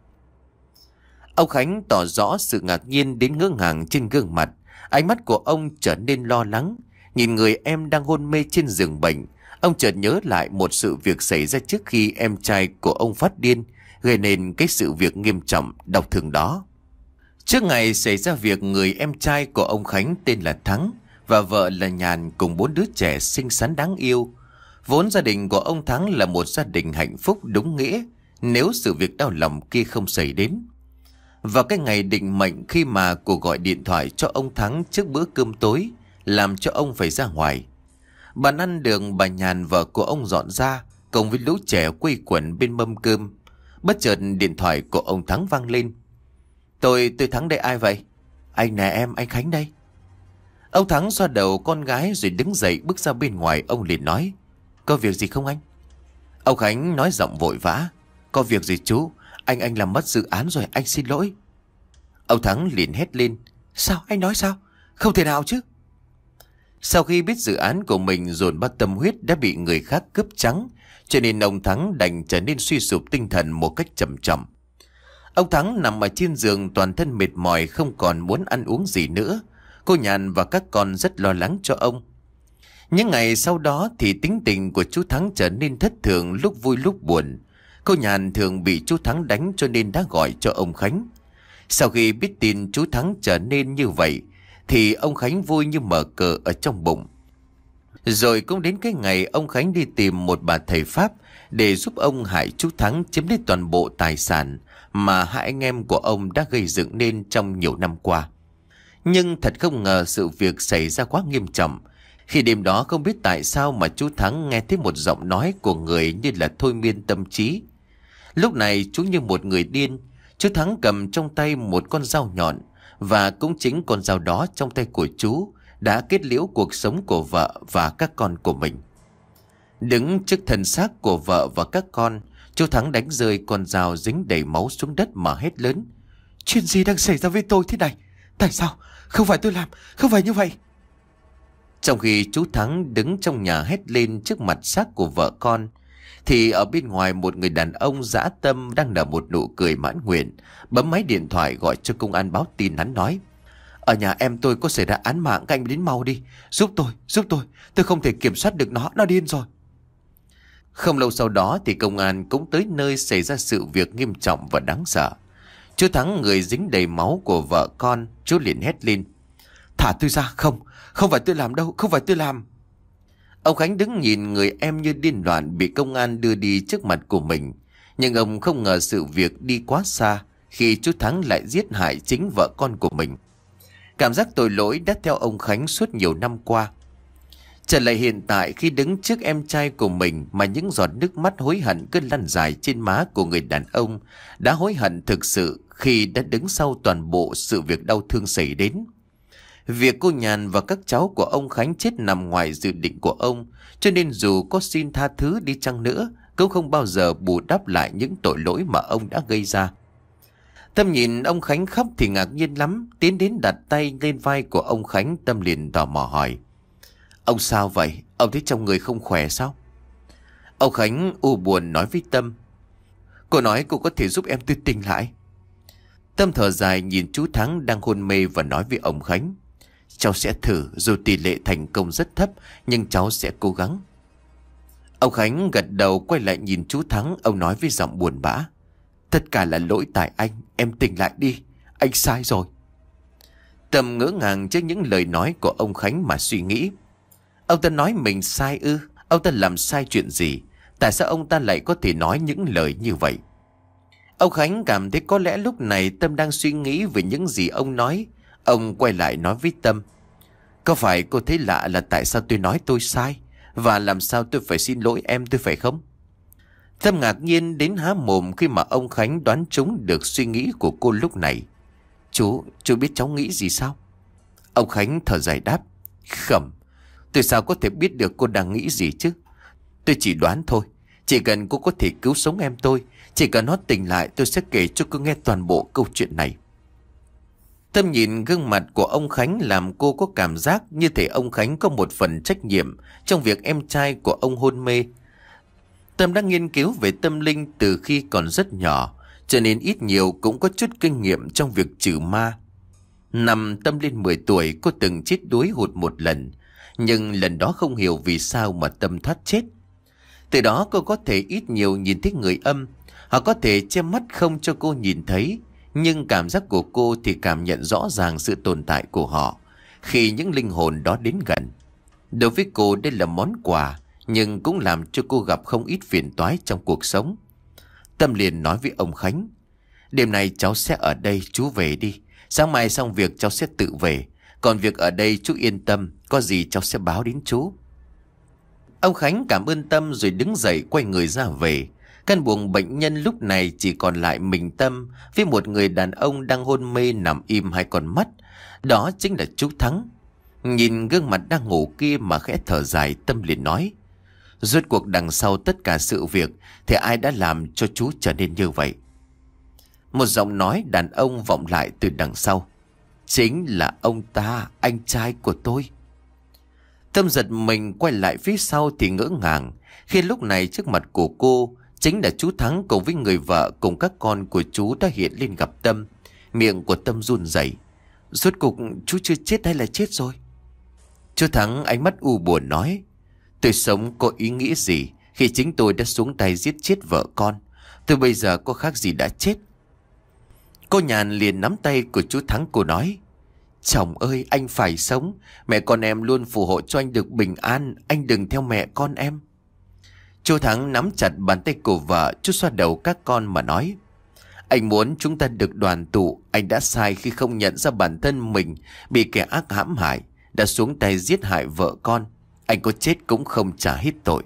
Speaker 1: Ông Khánh tỏ rõ sự ngạc nhiên đến ngỡ ngàng trên gương mặt. Ánh mắt của ông trở nên lo lắng. Nhìn người em đang hôn mê trên giường bệnh, ông chợt nhớ lại một sự việc xảy ra trước khi em trai của ông phát điên, gây nên cái sự việc nghiêm trọng đau thương đó. Trước ngày xảy ra việc, người em trai của ông Khánh tên là Thắng và vợ là Nhàn cùng bốn đứa trẻ xinh xắn đáng yêu. Vốn gia đình của ông Thắng là một gia đình hạnh phúc đúng nghĩa, nếu sự việc đau lòng kia không xảy đến. Vào cái ngày định mệnh, khi mà cuộc gọi điện thoại cho ông Thắng trước bữa cơm tối làm cho ông phải ra ngoài. Bàn ăn được bà Nhàn vợ của ông dọn ra cùng với lũ trẻ quây quần bên mâm cơm. Bất chợt điện thoại của ông Thắng vang lên. Tôi, tôi Thắng đây, ai vậy?" "Anh nè em, anh Khánh đây." Ông Thắng xoa đầu con gái rồi đứng dậy bước ra bên ngoài. Ông liền nói: "Có việc gì không anh?" Ông Khánh nói giọng vội vã: "Có việc gì chú? Anh anh làm mất dự án rồi, anh xin lỗi." Ông Thắng liền hét lên: "Sao? Anh nói sao? Không thể nào chứ." Sau khi biết dự án của mình dồn bao tâm huyết đã bị người khác cướp trắng, cho nên ông Thắng đành trở nên suy sụp tinh thần một cách chậm chậm. Ông Thắng nằm ở trên giường toàn thân mệt mỏi, không còn muốn ăn uống gì nữa. Cô Nhàn và các con rất lo lắng cho ông. Những ngày sau đó thì tính tình của chú Thắng trở nên thất thường, lúc vui lúc buồn. Cô Nhàn thường bị chú Thắng đánh cho nên đã gọi cho ông Khánh. Sau khi biết tin chú Thắng trở nên như vậy thì ông Khánh vui như mở cờ ở trong bụng. Rồi cũng đến cái ngày ông Khánh đi tìm một bà thầy Pháp để giúp ông hại chú Thắng, chiếm lấy toàn bộ tài sản mà hai anh em của ông đã gây dựng nên trong nhiều năm qua. Nhưng thật không ngờ sự việc xảy ra quá nghiêm trọng. Khi đêm đó không biết tại sao mà chú Thắng nghe thấy một giọng nói của người như là thôi miên tâm trí. Lúc này chú như một người điên. Chú Thắng cầm trong tay một con dao nhọn, và cũng chính con dao đó trong tay của chú đã kết liễu cuộc sống của vợ và các con của mình. Đứng trước thân xác của vợ và các con, chú Thắng đánh rơi con dao dính đầy máu xuống đất mà hét lớn: "Chuyện gì đang xảy ra với tôi thế này? Tại sao? Không phải tôi làm, không phải như vậy." Trong khi chú Thắng đứng trong nhà hét lên trước mặt xác của vợ con, thì ở bên ngoài một người đàn ông dã tâm đang nở một nụ cười mãn nguyện, bấm máy điện thoại gọi cho công an báo tin. Hắn nói: "Ở nhà em tôi có xảy ra án mạng, các anh đến mau đi, giúp tôi, giúp tôi, tôi không thể kiểm soát được nó, nó điên rồi." Không lâu sau đó thì công an cũng tới nơi xảy ra sự việc nghiêm trọng và đáng sợ. Chú Thắng, người dính đầy máu của vợ con, chú liền hét lên: "Thả tôi ra, không, không phải tôi làm đâu, không phải tôi làm." Ông Khánh đứng nhìn người em như điên loạn bị công an đưa đi trước mặt của mình. Nhưng ông không ngờ sự việc đi quá xa khi chú Thắng lại giết hại chính vợ con của mình. Cảm giác tội lỗi đã theo ông Khánh suốt nhiều năm qua. Trở lại hiện tại, khi đứng trước em trai của mình mà những giọt nước mắt hối hận cứ lăn dài trên má của người đàn ông đã hối hận thực sự khi đã đứng sau toàn bộ sự việc đau thương xảy đến. Việc cô Nhàn và các cháu của ông Khánh chết nằm ngoài dự định của ông, cho nên dù có xin tha thứ đi chăng nữa cũng không bao giờ bù đắp lại những tội lỗi mà ông đã gây ra. Tâm nhìn ông Khánh khóc thì ngạc nhiên lắm, tiến đến đặt tay lên vai của ông Khánh. Tâm liền tò mò hỏi: "Ông sao vậy? Ông thấy trong người không khỏe sao?" Ông Khánh u buồn nói với Tâm: "Cô nói cô có thể giúp em tôi tỉnh lại." Tâm thở dài nhìn chú Thắng đang hôn mê và nói với ông Khánh: "Cháu sẽ thử, dù tỷ lệ thành công rất thấp nhưng cháu sẽ cố gắng." Ông Khánh gật đầu quay lại nhìn chú Thắng. Ông nói với giọng buồn bã: "Tất cả là lỗi tại anh, em tỉnh lại đi, anh sai rồi." Tâm ngỡ ngàng trước những lời nói của ông Khánh mà suy nghĩ. Ông ta nói mình sai ư? Ông ta làm sai chuyện gì? Tại sao ông ta lại có thể nói những lời như vậy? Ông Khánh cảm thấy có lẽ lúc này Tâm đang suy nghĩ về những gì ông nói. Ông quay lại nói với Tâm: có phải cô thấy lạ là tại sao tôi nói tôi sai? Và làm sao tôi phải xin lỗi em, tôi phải không? Tâm ngạc nhiên đến há mồm khi mà ông Khánh đoán trúng được suy nghĩ của cô lúc này. Chú, chú biết cháu nghĩ gì sao? Ông Khánh thở dài đáp: Khẩm, tôi sao có thể biết được cô đang nghĩ gì chứ? Tôi chỉ đoán thôi. Chỉ cần cô có thể cứu sống em tôi, chỉ cần nó tỉnh lại, tôi sẽ kể cho cô nghe toàn bộ câu chuyện này. Tâm nhìn gương mặt của ông Khánh làm cô có cảm giác như thể ông Khánh có một phần trách nhiệm trong việc em trai của ông hôn mê. Tâm đã nghiên cứu về tâm linh từ khi còn rất nhỏ, cho nên ít nhiều cũng có chút kinh nghiệm trong việc trừ ma. Năm Tâm lên mười tuổi, cô từng chết đuối hụt một lần, nhưng lần đó không hiểu vì sao mà Tâm thoát chết. Từ đó cô có thể ít nhiều nhìn thấy người âm. Họ có thể che mắt không cho cô nhìn thấy, nhưng cảm giác của cô thì cảm nhận rõ ràng sự tồn tại của họ khi những linh hồn đó đến gần. Đối với cô đây là món quà, nhưng cũng làm cho cô gặp không ít phiền toái trong cuộc sống. Tâm liền nói với ông Khánh: đêm nay cháu sẽ ở đây, chú về đi. Sáng mai xong việc cháu sẽ tự về. Còn việc ở đây chú yên tâm, có gì cháu sẽ báo đến chú. Ông Khánh cảm ơn Tâm rồi đứng dậy quay người ra về. Căn buồng bệnh nhân lúc này chỉ còn lại mình Tâm với một người đàn ông đang hôn mê nằm im hai con mắt. Đó chính là chú Thắng. Nhìn gương mặt đang ngủ kia mà khẽ thở dài, Tâm liền nói: rốt cuộc đằng sau tất cả sự việc thì ai đã làm cho chú trở nên như vậy? Một giọng nói đàn ông vọng lại từ đằng sau: chính là ông ta, anh trai của tôi. Tâm giật mình quay lại phía sau thì ngỡ ngàng khi lúc này trước mặt của cô chính là chú Thắng cùng với người vợ cùng các con của chú đã hiện lên gặp Tâm. Miệng của Tâm run rẩy. Rốt cuộc chú chưa chết hay là chết rồi? Chú Thắng ánh mắt u buồn nói: tôi sống có ý nghĩa gì khi chính tôi đã xuống tay giết chết vợ con? Tôi bây giờ có khác gì đã chết? Cô Nhàn liền nắm tay của chú Thắng, cô nói: chồng ơi, anh phải sống. Mẹ con em luôn phù hộ cho anh được bình an. Anh đừng theo mẹ con em. Chú Thắng nắm chặt bàn tay của vợ, chú xoa đầu các con mà nói: anh muốn chúng ta được đoàn tụ. Anh đã sai khi không nhận ra bản thân mình bị kẻ ác hãm hại, đã xuống tay giết hại vợ con. Anh có chết cũng không trả hết tội.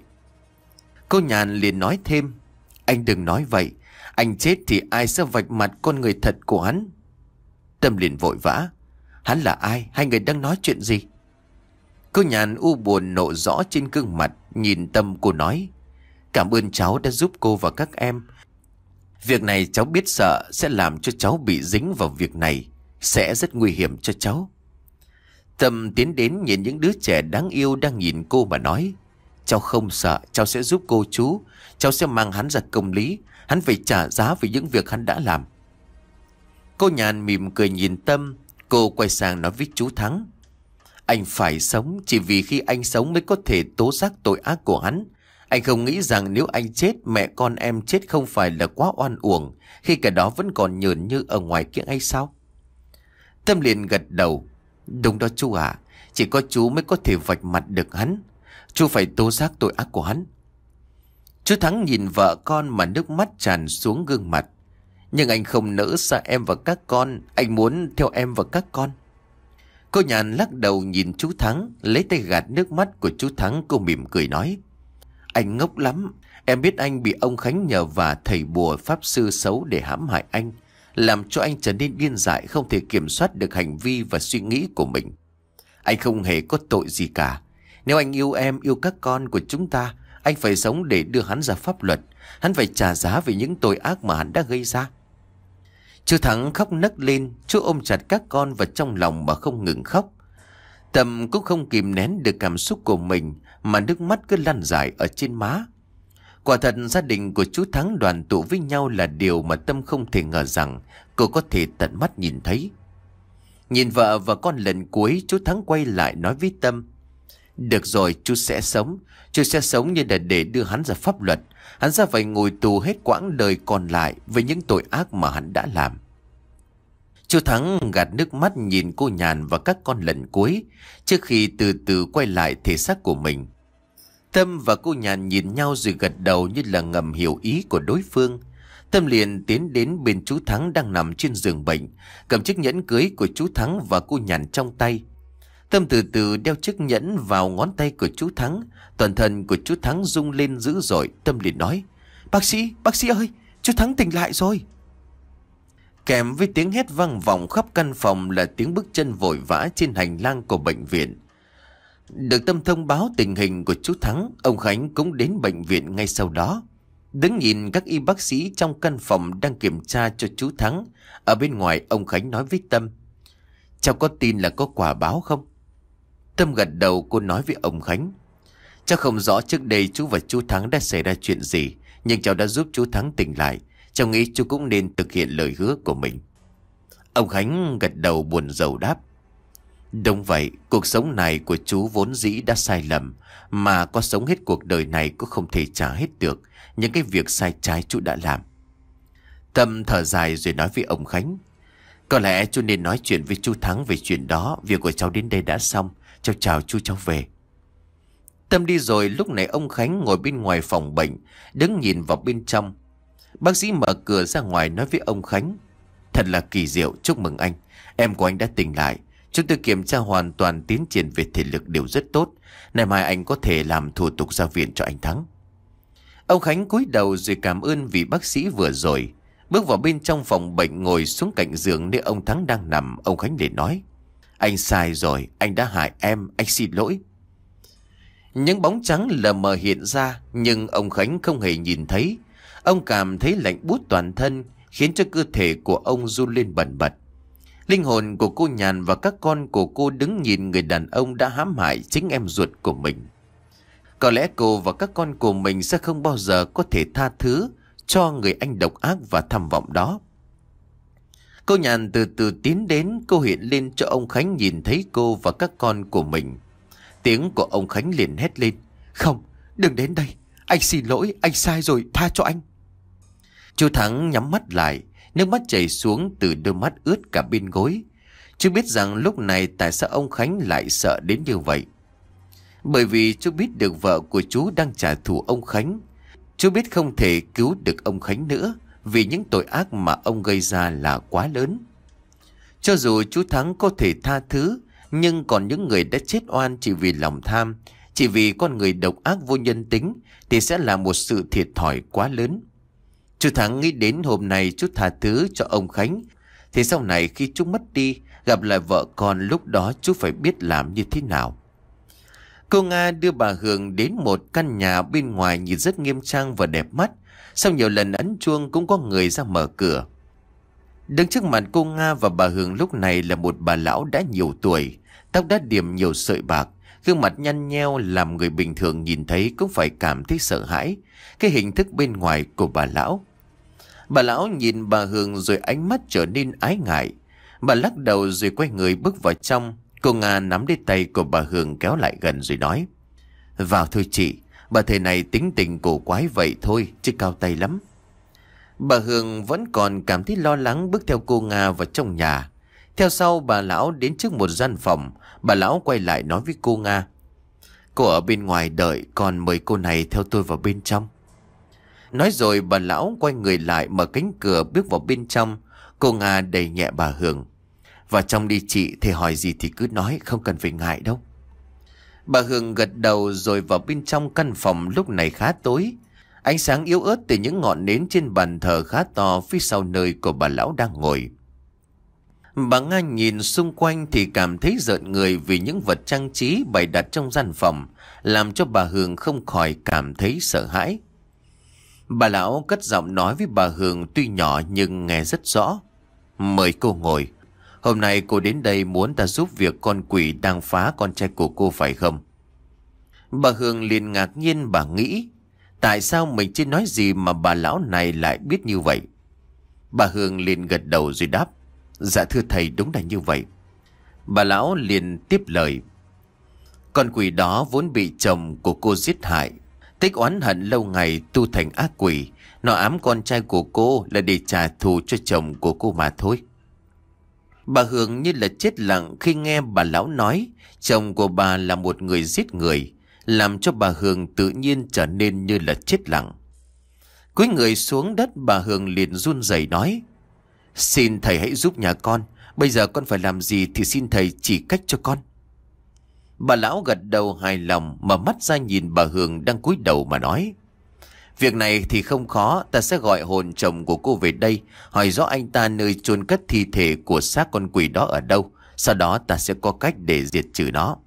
Speaker 1: Cô Nhàn liền nói thêm: anh đừng nói vậy. Anh chết thì ai sẽ vạch mặt con người thật của hắn? Tâm liền vội vã: hắn là ai? Hai người đang nói chuyện gì? Cô Nhàn u buồn nộ rõ trên gương mặt. Nhìn Tâm, cô nói: cảm ơn cháu đã giúp cô và các em. Việc này cháu biết sợ sẽ làm cho cháu bị dính vào việc này, sẽ rất nguy hiểm cho cháu. Tâm tiến đến nhìn những đứa trẻ đáng yêu đang nhìn cô mà nói: cháu không sợ, cháu sẽ giúp cô chú. Cháu sẽ mang hắn ra công lý. Hắn phải trả giá vì những việc hắn đã làm. Cô Nhàn mỉm cười nhìn Tâm. Cô quay sang nói với chú Thắng: anh phải sống. Chỉ vì khi anh sống mới có thể tố giác tội ác của hắn. Anh không nghĩ rằng nếu anh chết, mẹ con em chết không phải là quá oan uổng khi cả đó vẫn còn nhờn như ở ngoài kia hay sao? Tâm liền gật đầu: đúng đó chú ạ. Chỉ có chú mới có thể vạch mặt được hắn. Chú phải tố giác tội ác của hắn. Chú Thắng nhìn vợ con mà nước mắt tràn xuống gương mặt. Nhưng anh không nỡ xa em và các con. Anh muốn theo em và các con. Cô Nhàn lắc đầu nhìn chú Thắng, lấy tay gạt nước mắt của chú Thắng. Cô mỉm cười nói: anh ngốc lắm. Em biết anh bị ông Khánh nhờ và thầy bùa pháp sư xấu để hãm hại anh, làm cho anh trở nên điên dại, không thể kiểm soát được hành vi và suy nghĩ của mình. Anh không hề có tội gì cả. Nếu anh yêu em, yêu các con của chúng ta, anh phải sống để đưa hắn ra pháp luật. Hắn phải trả giá vì những tội ác mà hắn đã gây ra. Chú Thắng khóc nấc lên. Chú ôm chặt các con vào trong lòng mà không ngừng khóc. Tâm cũng không kìm nén được cảm xúc của mình mà nước mắt cứ lăn dài ở trên má. Quả thật gia đình của chú Thắng đoàn tụ với nhau là điều mà Tâm không thể ngờ rằng cô có thể tận mắt nhìn thấy. Nhìn vợ và con lần cuối, chú Thắng quay lại nói với Tâm: được rồi, chú sẽ sống. Chú sẽ sống như là để đưa hắn ra pháp luật. Hắn ra phải ngồi tù hết quãng đời còn lại với những tội ác mà hắn đã làm. Chú Thắng gạt nước mắt nhìn cô Nhàn và các con lần cuối trước khi từ từ quay lại thể xác của mình. Tâm và cô Nhàn nhìn nhau rồi gật đầu như là ngầm hiểu ý của đối phương. Tâm liền tiến đến bên chú Thắng đang nằm trên giường bệnh, cầm chiếc nhẫn cưới của chú Thắng và cô Nhàn trong tay. Tâm từ từ đeo chiếc nhẫn vào ngón tay của chú Thắng. Toàn thân của chú Thắng rung lên dữ dội. Tâm liền nói: Bác sĩ, bác sĩ ơi, chú Thắng tỉnh lại rồi. Kèm với tiếng hét vang vọng khắp căn phòng là tiếng bước chân vội vã trên hành lang của bệnh viện. Được Tâm thông báo tình hình của chú Thắng, ông Khánh cũng đến bệnh viện ngay sau đó. Đứng nhìn các y bác sĩ trong căn phòng đang kiểm tra cho chú Thắng, ở bên ngoài ông Khánh nói với Tâm: Cháu có tin là có quả báo không? Tâm gật đầu, cô nói với ông Khánh: Cháu không rõ trước đây chú và chú Thắng đã xảy ra chuyện gì, nhưng cháu đã giúp chú Thắng tỉnh lại. Cháu nghĩ chú cũng nên thực hiện lời hứa của mình. Ông Khánh gật đầu buồn rầu đáp: Đúng vậy, cuộc sống này của chú vốn dĩ đã sai lầm, mà có sống hết cuộc đời này cũng không thể trả hết được những cái việc sai trái chú đã làm. Tâm thở dài rồi nói với ông Khánh: Có lẽ chú nên nói chuyện với chú Thắng về chuyện đó. Việc của cháu đến đây đã xong. Cháu chào chú, cháu về. Tâm đi rồi. Lúc này ông Khánh ngồi bên ngoài phòng bệnh, đứng nhìn vào bên trong. Bác sĩ mở cửa ra ngoài nói với ông Khánh: Thật là kỳ diệu, chúc mừng anh. Em của anh đã tỉnh lại. Chúng tôi kiểm tra hoàn toàn tiến triển về thể lực đều rất tốt. Ngày mai anh có thể làm thủ tục ra viện cho anh Thắng. Ông Khánh cúi đầu rồi cảm ơn vị bác sĩ vừa rồi. Bước vào bên trong phòng bệnh, ngồi xuống cạnh giường nơi ông Thắng đang nằm. Ông Khánh liền nói: Anh sai rồi, anh đã hại em, anh xin lỗi. Những bóng trắng lờ mờ hiện ra, nhưng ông Khánh không hề nhìn thấy. Ông cảm thấy lạnh buốt toàn thân, khiến cho cơ thể của ông run lên bần bật. Linh hồn của cô Nhàn và các con của cô đứng nhìn người đàn ông đã hãm hại chính em ruột của mình. Có lẽ cô và các con của mình sẽ không bao giờ có thể tha thứ cho người anh độc ác và tham vọng đó. Cô Nhàn từ từ tiến đến, cô hiện lên cho ông Khánh nhìn thấy cô và các con của mình. Tiếng của ông Khánh liền hét lên: Không, đừng đến đây, anh xin lỗi, anh sai rồi, tha cho anh. Chú Thắng nhắm mắt lại, nước mắt chảy xuống từ đôi mắt ướt cả bên gối. Chú biết rằng lúc này tại sao ông Khánh lại sợ đến như vậy. Bởi vì chú biết được vợ của chú đang trả thù ông Khánh. Chú biết không thể cứu được ông Khánh nữa, vì những tội ác mà ông gây ra là quá lớn. Cho dù chú Thắng có thể tha thứ, nhưng còn những người đã chết oan chỉ vì lòng tham, chỉ vì con người độc ác vô nhân tính, thì sẽ là một sự thiệt thòi quá lớn. Chú Thắng nghĩ đến hôm nay chú tha thứ cho ông Khánh, thì sau này khi chú mất đi, gặp lại vợ con, lúc đó chú phải biết làm như thế nào. Cô Nga đưa bà Hường đến một căn nhà bên ngoài nhìn rất nghiêm trang và đẹp mắt. Sau nhiều lần ấn chuông cũng có người ra mở cửa. Đứng trước mặt cô Nga và bà Hường lúc này là một bà lão đã nhiều tuổi, tóc đã điểm nhiều sợi bạc, gương mặt nhăn nheo làm người bình thường nhìn thấy cũng phải cảm thấy sợ hãi cái hình thức bên ngoài của bà lão. Bà lão nhìn bà Hường rồi ánh mắt trở nên ái ngại. Bà lắc đầu rồi quay người bước vào trong. Cô Nga nắm lấy tay của bà Hường kéo lại gần rồi nói: Vào thôi chị, bà thầy này tính tình cổ quái vậy thôi, chứ cao tay lắm. Bà Hường vẫn còn cảm thấy lo lắng bước theo cô Nga vào trong nhà. Theo sau bà lão đến trước một gian phòng. Bà lão quay lại nói với cô Nga: Cô ở bên ngoài đợi, còn mời cô này theo tôi vào bên trong. Nói rồi bà lão quay người lại mở cánh cửa bước vào bên trong. Cô Nga đẩy nhẹ bà Hường: Vào trong đi chị, thầy hỏi gì thì cứ nói, không cần phải ngại đâu. Bà Hường gật đầu rồi vào bên trong. Căn phòng lúc này khá tối, ánh sáng yếu ớt từ những ngọn nến trên bàn thờ khá to phía sau nơi của bà lão đang ngồi. Bà Nga nhìn xung quanh thì cảm thấy rợn người vì những vật trang trí bày đặt trong gian phòng, làm cho bà Hường không khỏi cảm thấy sợ hãi. Bà lão cất giọng nói với bà Hường tuy nhỏ nhưng nghe rất rõ: Mời cô ngồi. Hôm nay cô đến đây muốn ta giúp việc con quỷ đang phá con trai của cô phải không? Bà Hường liền ngạc nhiên, bà nghĩ tại sao mình chưa nói gì mà bà lão này lại biết như vậy. Bà Hường liền gật đầu rồi đáp: Dạ thưa thầy, đúng là như vậy. Bà lão liền tiếp lời: Con quỷ đó vốn bị chồng của cô giết hại, tích oán hận lâu ngày tu thành ác quỷ. Nó ám con trai của cô là để trả thù cho chồng của cô mà thôi. Bà Hường như là chết lặng khi nghe bà lão nói chồng của bà là một người giết người, làm cho bà Hường tự nhiên trở nên như là chết lặng. Cúi người xuống đất, bà Hường liền run rẩy nói: "Xin thầy hãy giúp nhà con. Bây giờ con phải làm gì thì xin thầy chỉ cách cho con." Bà lão gật đầu hài lòng, mở mắt ra nhìn bà Hường đang cúi đầu mà nói: "Việc này thì không khó, ta sẽ gọi hồn chồng của cô về đây, hỏi rõ anh ta nơi chôn cất thi thể của xác con quỷ đó ở đâu. Sau đó ta sẽ có cách để diệt trừ nó."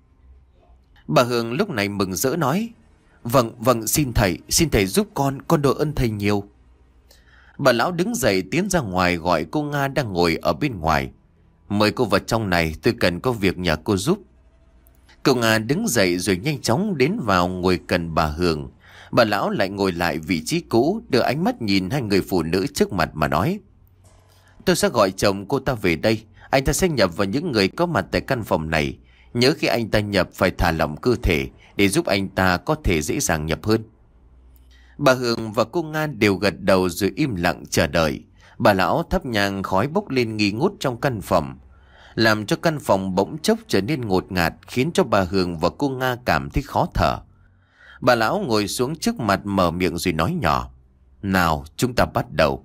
Speaker 1: Bà Hường lúc này mừng rỡ nói: Vâng, vâng, xin thầy, xin thầy giúp con, con đội ơn thầy nhiều." Bà lão đứng dậy tiến ra ngoài gọi cô Nga đang ngồi ở bên ngoài: "Mời cô vào trong này, tôi cần có việc nhờ cô giúp." Cô Nga đứng dậy rồi nhanh chóng đến vào ngồi gần bà Hường. Bà lão lại ngồi lại vị trí cũ, đưa ánh mắt nhìn hai người phụ nữ trước mặt mà nói: "Tôi sẽ gọi chồng cô ta về đây. Anh ta sẽ nhập vào những người có mặt tại căn phòng này. Nhớ khi anh ta nhập phải thả lỏng cơ thể để giúp anh ta có thể dễ dàng nhập hơn." Bà Hường và cô Nga đều gật đầu rồi im lặng chờ đợi. Bà lão thắp nhang khói bốc lên nghi ngút trong căn phòng, làm cho căn phòng bỗng chốc trở nên ngột ngạt, khiến cho bà Hường và cô Nga cảm thấy khó thở. Bà lão ngồi xuống trước mặt mở miệng rồi nói nhỏ: "Nào, chúng ta bắt đầu."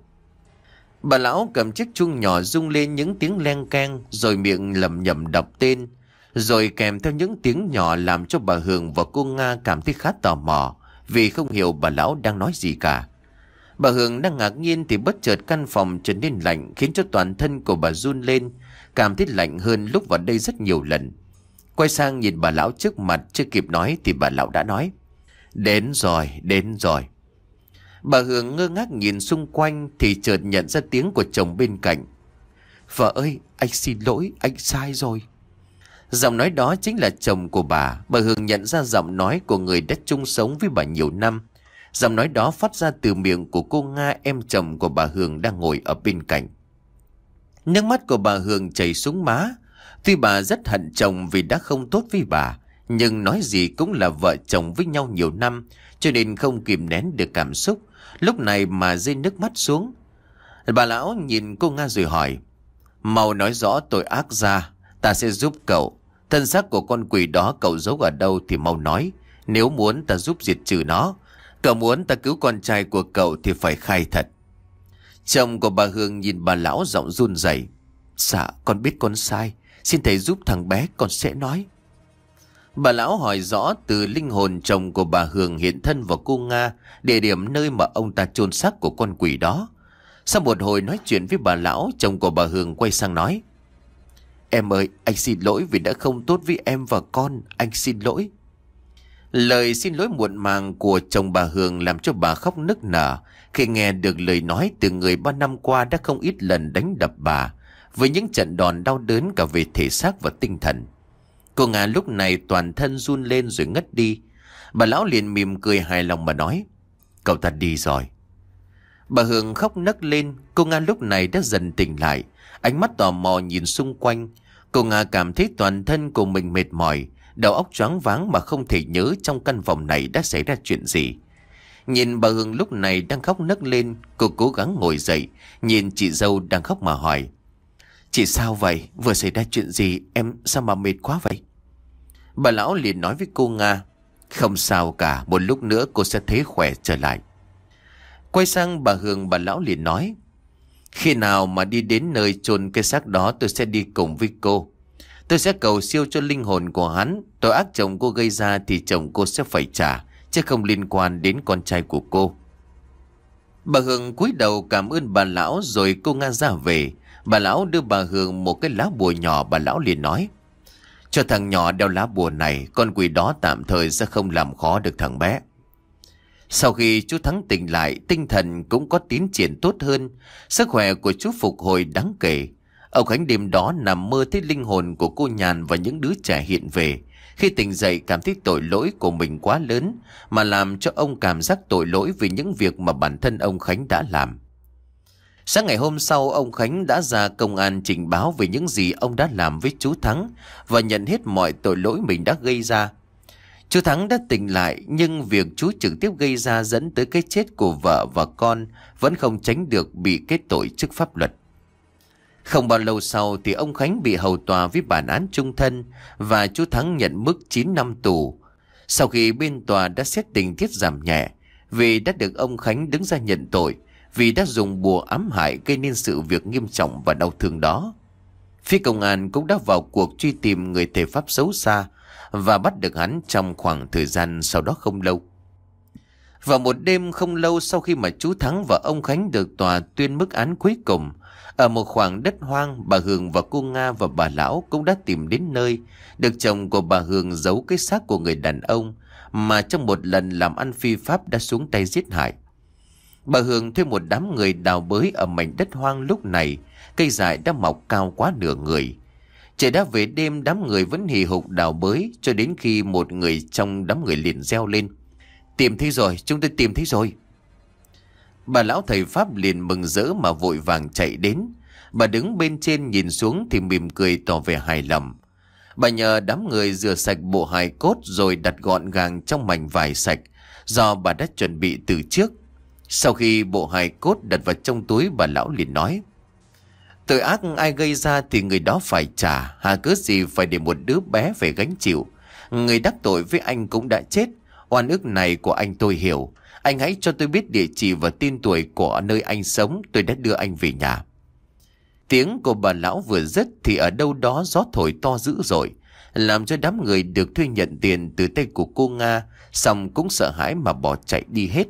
Speaker 1: Bà lão cầm chiếc chuông nhỏ rung lên những tiếng leng keng, rồi miệng lẩm nhẩm đọc tên, rồi kèm theo những tiếng nhỏ làm cho bà Hường và cô Nga cảm thấy khá tò mò, vì không hiểu bà lão đang nói gì cả. Bà Hường đang ngạc nhiên thì bất chợt căn phòng trở nên lạnh, khiến cho toàn thân của bà run lên, cảm thấy lạnh hơn lúc vào đây rất nhiều lần. Quay sang nhìn bà lão trước mặt, chưa kịp nói thì bà lão đã nói: "Đến rồi, đến rồi." Bà Hường ngơ ngác nhìn xung quanh thì chợt nhận ra tiếng của chồng bên cạnh: "Vợ ơi, anh xin lỗi, anh sai rồi." Giọng nói đó chính là chồng của bà. Bà Hường nhận ra giọng nói của người đã chung sống với bà nhiều năm. Giọng nói đó phát ra từ miệng của cô Nga, em chồng của bà Hường đang ngồi ở bên cạnh. Nước mắt của bà Hường chảy xuống má. Tuy bà rất hận chồng vì đã không tốt với bà, nhưng nói gì cũng là vợ chồng với nhau nhiều năm, cho nên không kìm nén được cảm xúc, lúc này mà rơi nước mắt xuống. Bà lão nhìn cô Nga rồi hỏi: "Mau nói rõ tội ác ra, ta sẽ giúp cậu. Thân xác của con quỷ đó cậu giấu ở đâu thì mau nói. Nếu muốn ta giúp diệt trừ nó, cậu muốn ta cứu con trai của cậu thì phải khai thật." Chồng của bà Hương nhìn bà lão giọng run rẩy: "Dạ, con biết con sai. Xin thầy giúp thằng bé, con sẽ nói." Bà lão hỏi rõ từ linh hồn chồng của bà Hương hiện thân vào cô Nga, địa điểm nơi mà ông ta chôn xác của con quỷ đó. Sau một hồi nói chuyện với bà lão, chồng của bà Hương quay sang nói: "Em ơi, anh xin lỗi vì đã không tốt với em và con, anh xin lỗi." Lời xin lỗi muộn màng của chồng bà Hương làm cho bà khóc nức nở khi nghe được lời nói từ người ba năm qua đã không ít lần đánh đập bà, với những trận đòn đau đớn cả về thể xác và tinh thần. Cô Nga lúc này toàn thân run lên rồi ngất đi. Bà lão liền mỉm cười hài lòng mà nói: "Cậu ta đi rồi." Bà Hương khóc nấc lên. Cô Nga lúc này đã dần tỉnh lại, ánh mắt tò mò nhìn xung quanh. Cô Nga cảm thấy toàn thân của mình mệt mỏi, đầu óc choáng váng mà không thể nhớ trong căn phòng này đã xảy ra chuyện gì. Nhìn bà Hương lúc này đang khóc nấc lên, cô cố gắng ngồi dậy, nhìn chị dâu đang khóc mà hỏi: "Chị sao vậy? Vừa xảy ra chuyện gì? Em sao mà mệt quá vậy?" Bà lão liền nói với cô Nga: "Không sao cả, một lúc nữa cô sẽ thấy khỏe trở lại." Quay sang bà Hương, bà lão liền nói: "Khi nào mà đi đến nơi chôn cái xác đó tôi sẽ đi cùng với cô. Tôi sẽ cầu siêu cho linh hồn của hắn. Tội ác chồng cô gây ra thì chồng cô sẽ phải trả, chứ không liên quan đến con trai của cô." Bà Hương cúi đầu cảm ơn bà lão rồi cô Nga ra về. Bà lão đưa bà Hương một cái lá bùa nhỏ. Bà lão liền nói: "Cho thằng nhỏ đeo lá bùa này, con quỷ đó tạm thời sẽ không làm khó được thằng bé." Sau khi chú Thắng tỉnh lại, tinh thần cũng có tiến triển tốt hơn, sức khỏe của chú phục hồi đáng kể. Ông Khánh đêm đó nằm mơ thấy linh hồn của cô Nhàn và những đứa trẻ hiện về. Khi tỉnh dậy cảm thấy tội lỗi của mình quá lớn, mà làm cho ông cảm giác tội lỗi vì những việc mà bản thân ông Khánh đã làm. Sáng ngày hôm sau, ông Khánh đã ra công an trình báo về những gì ông đã làm với chú Thắng và nhận hết mọi tội lỗi mình đã gây ra. Chú Thắng đã tỉnh lại, nhưng việc chú trực tiếp gây ra dẫn tới cái chết của vợ và con vẫn không tránh được bị kết tội trước pháp luật. Không bao lâu sau thì ông Khánh bị hầu tòa với bản án chung thân và chú Thắng nhận mức chín năm tù. Sau khi bên tòa đã xét tình tiết giảm nhẹ vì đã được ông Khánh đứng ra nhận tội vì đã dùng bùa ám hại gây nên sự việc nghiêm trọng và đau thương đó. Phía công an cũng đã vào cuộc truy tìm người thể pháp xấu xa và bắt được hắn trong khoảng thời gian sau đó không lâu. Vào một đêm không lâu sau khi mà chú Thắng và ông Khánh được tòa tuyên mức án cuối cùng, ở một khoảng đất hoang, bà Hường và cô Nga và bà Lão cũng đã tìm đến nơi được chồng của bà Hường giấu cái xác của người đàn ông mà trong một lần làm ăn phi pháp đã xuống tay giết hại. Bà Hường thuê một đám người đào bới ở mảnh đất hoang. Lúc này cây dại đã mọc cao quá nửa người. Trời đã về đêm, đám người vẫn hì hục đào bới cho đến khi một người trong đám người liền reo lên: "Tìm thấy rồi, chúng tôi tìm thấy rồi." Bà lão thầy pháp liền mừng rỡ mà vội vàng chạy đến. Bà đứng bên trên nhìn xuống thì mỉm cười tỏ vẻ hài lòng. Bà nhờ đám người rửa sạch bộ hài cốt rồi đặt gọn gàng trong mảnh vải sạch do bà đã chuẩn bị từ trước. Sau khi bộ hài cốt đặt vào trong túi, bà lão liền nói: "Tội ác ai gây ra thì người đó phải trả, hà cớ gì phải để một đứa bé phải gánh chịu. Người đắc tội với anh cũng đã chết, oan ức này của anh tôi hiểu. Anh hãy cho tôi biết địa chỉ và tên tuổi của nơi anh sống, tôi đã đưa anh về nhà." Tiếng của bà lão vừa dứt thì ở đâu đó gió thổi to dữ dội, làm cho đám người được thuê nhận tiền từ tay của cô Nga xong cũng sợ hãi mà bỏ chạy đi hết.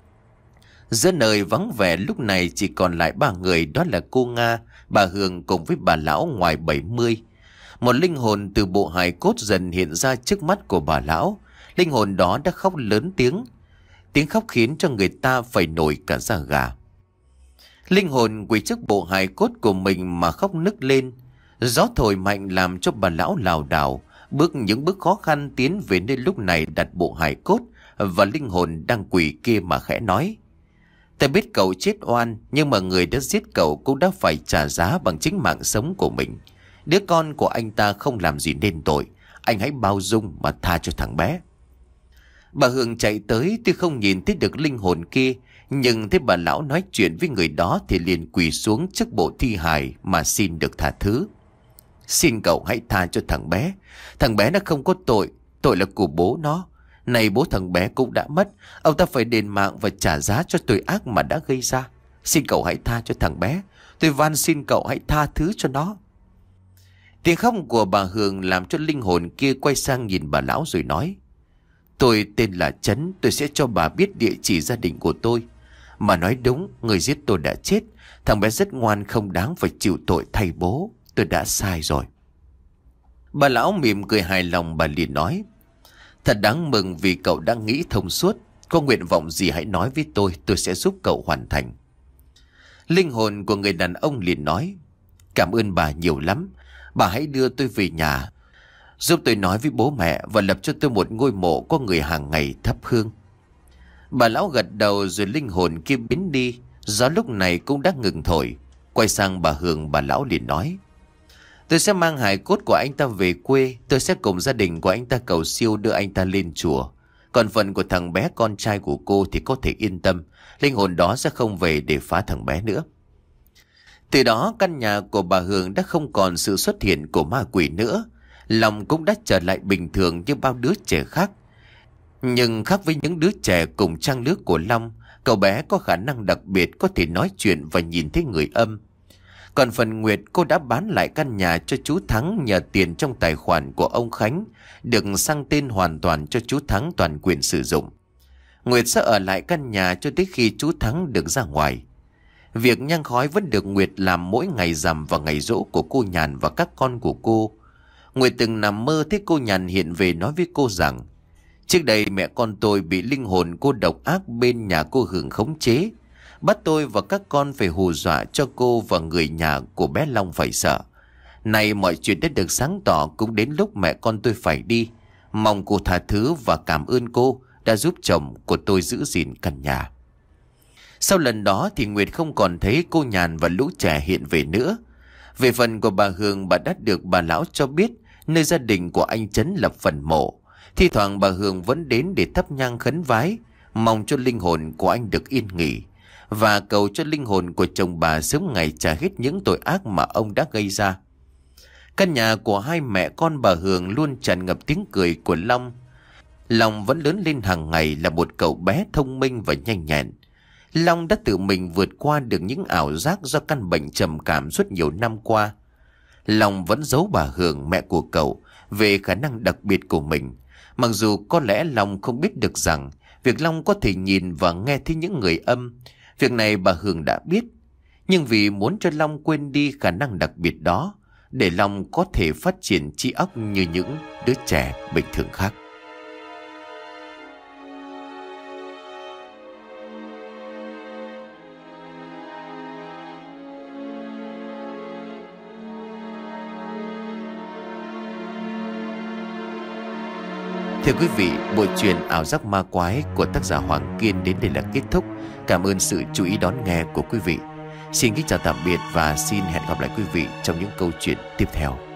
Speaker 1: Giữa nơi vắng vẻ lúc này chỉ còn lại ba người, đó là cô Nga, bà Hường cùng với bà lão ngoài bảy mươi. Một linh hồn từ bộ hài cốt dần hiện ra trước mắt của bà lão. Linh hồn đó đã khóc lớn tiếng. Tiếng khóc khiến cho người ta phải nổi cả da gà. Linh hồn quỳ trước bộ hài cốt của mình mà khóc nức lên. Gió thổi mạnh làm cho bà lão lảo đảo bước những bước khó khăn tiến về nơi lúc này đặt bộ hài cốt và linh hồn đang quỳ kia mà khẽ nói: "Ta biết cậu chết oan, nhưng mà người đã giết cậu cũng đã phải trả giá bằng chính mạng sống của mình. Đứa con của anh ta không làm gì nên tội, anh hãy bao dung mà tha cho thằng bé." Bà Hường chạy tới, tuy không nhìn thấy được linh hồn kia, nhưng thấy bà lão nói chuyện với người đó thì liền quỳ xuống trước bộ thi hài mà xin được tha thứ. "Xin cậu hãy tha cho thằng bé. Thằng bé nó không có tội, tội là của bố nó. Này bố thằng bé cũng đã mất, ông ta phải đền mạng và trả giá cho tội ác mà đã gây ra. Xin cậu hãy tha cho thằng bé. Tôi van xin cậu hãy tha thứ cho nó." Tiếng khóc của bà Hường làm cho linh hồn kia quay sang nhìn bà lão rồi nói: "Tôi tên là Trấn, tôi sẽ cho bà biết địa chỉ gia đình của tôi. Mà nói đúng, người giết tôi đã chết. Thằng bé rất ngoan, không đáng phải chịu tội thay bố. Tôi đã sai rồi." Bà lão mỉm cười hài lòng, bà liền nói: "Thật đáng mừng vì cậu đang nghĩ thông suốt. Có nguyện vọng gì hãy nói với tôi, tôi sẽ giúp cậu hoàn thành." Linh hồn của người đàn ông liền nói: "Cảm ơn bà nhiều lắm. Bà hãy đưa tôi về nhà, giúp tôi nói với bố mẹ và lập cho tôi một ngôi mộ có người hàng ngày thắp hương." Bà lão gật đầu rồi linh hồn kia biến đi. Gió lúc này cũng đã ngừng thổi. Quay sang bà Hường, bà lão liền nói: "Tôi sẽ mang hài cốt của anh ta về quê. Tôi sẽ cùng gia đình của anh ta cầu siêu đưa anh ta lên chùa. Còn phần của thằng bé con trai của cô thì có thể yên tâm, linh hồn đó sẽ không về để phá thằng bé nữa." Từ đó căn nhà của bà Hường đã không còn sự xuất hiện của ma quỷ nữa. Lòng cũng đã trở lại bình thường như bao đứa trẻ khác. Nhưng khác với những đứa trẻ cùng trang lứa của Long, cậu bé có khả năng đặc biệt có thể nói chuyện và nhìn thấy người âm. Còn phần Nguyệt, cô đã bán lại căn nhà cho chú Thắng nhờ tiền trong tài khoản của ông Khánh được sang tên hoàn toàn cho chú Thắng toàn quyền sử dụng. Nguyệt sẽ ở lại căn nhà cho tới khi chú Thắng được ra ngoài. Việc nhang khói vẫn được Nguyệt làm mỗi ngày rằm và ngày giỗ của cô Nhàn và các con của cô. Nguyệt từng nằm mơ thấy cô Nhàn hiện về nói với cô rằng: "Trước đây mẹ con tôi bị linh hồn cô độc ác bên nhà cô Hường khống chế, bắt tôi và các con phải hù dọa cho cô và người nhà của bé Long phải sợ. Nay mọi chuyện đã được sáng tỏ, cũng đến lúc mẹ con tôi phải đi. Mong cô tha thứ và cảm ơn cô đã giúp chồng của tôi giữ gìn căn nhà." Sau lần đó thì Nguyệt không còn thấy cô Nhàn và lũ trẻ hiện về nữa. Về phần của bà Hường, bà đã được bà lão cho biết nơi gia đình của anh Trấn lập phần mộ. Thi thoảng bà Hường vẫn đến để thắp nhang khấn vái, mong cho linh hồn của anh được yên nghỉ. và cầu cho linh hồn của chồng bà sớm ngày trả hết những tội ác mà ông đã gây ra. Căn nhà của hai mẹ con bà Hường luôn tràn ngập tiếng cười của Long. Long vẫn lớn lên hàng ngày là một cậu bé thông minh và nhanh nhẹn. Long đã tự mình vượt qua được những ảo giác do căn bệnh trầm cảm suốt nhiều năm qua. Long vẫn giấu bà Hường, mẹ của cậu, về khả năng đặc biệt của mình. Mặc dù có lẽ Long không biết được rằng việc Long có thể nhìn và nghe thấy những người âm, việc này bà Hường đã biết. Nhưng vì muốn cho Long quên đi khả năng đặc biệt đó, để Long có thể phát triển trí óc như những đứa trẻ bình thường khác. Thưa quý vị, bộ truyện Ảo Giác Ma Quái của tác giả Hoàng Kiên đến đây là kết thúc. Cảm ơn sự chú ý đón nghe của quý vị. Xin kính chào tạm biệt và xin hẹn gặp lại quý vị trong những câu chuyện tiếp theo.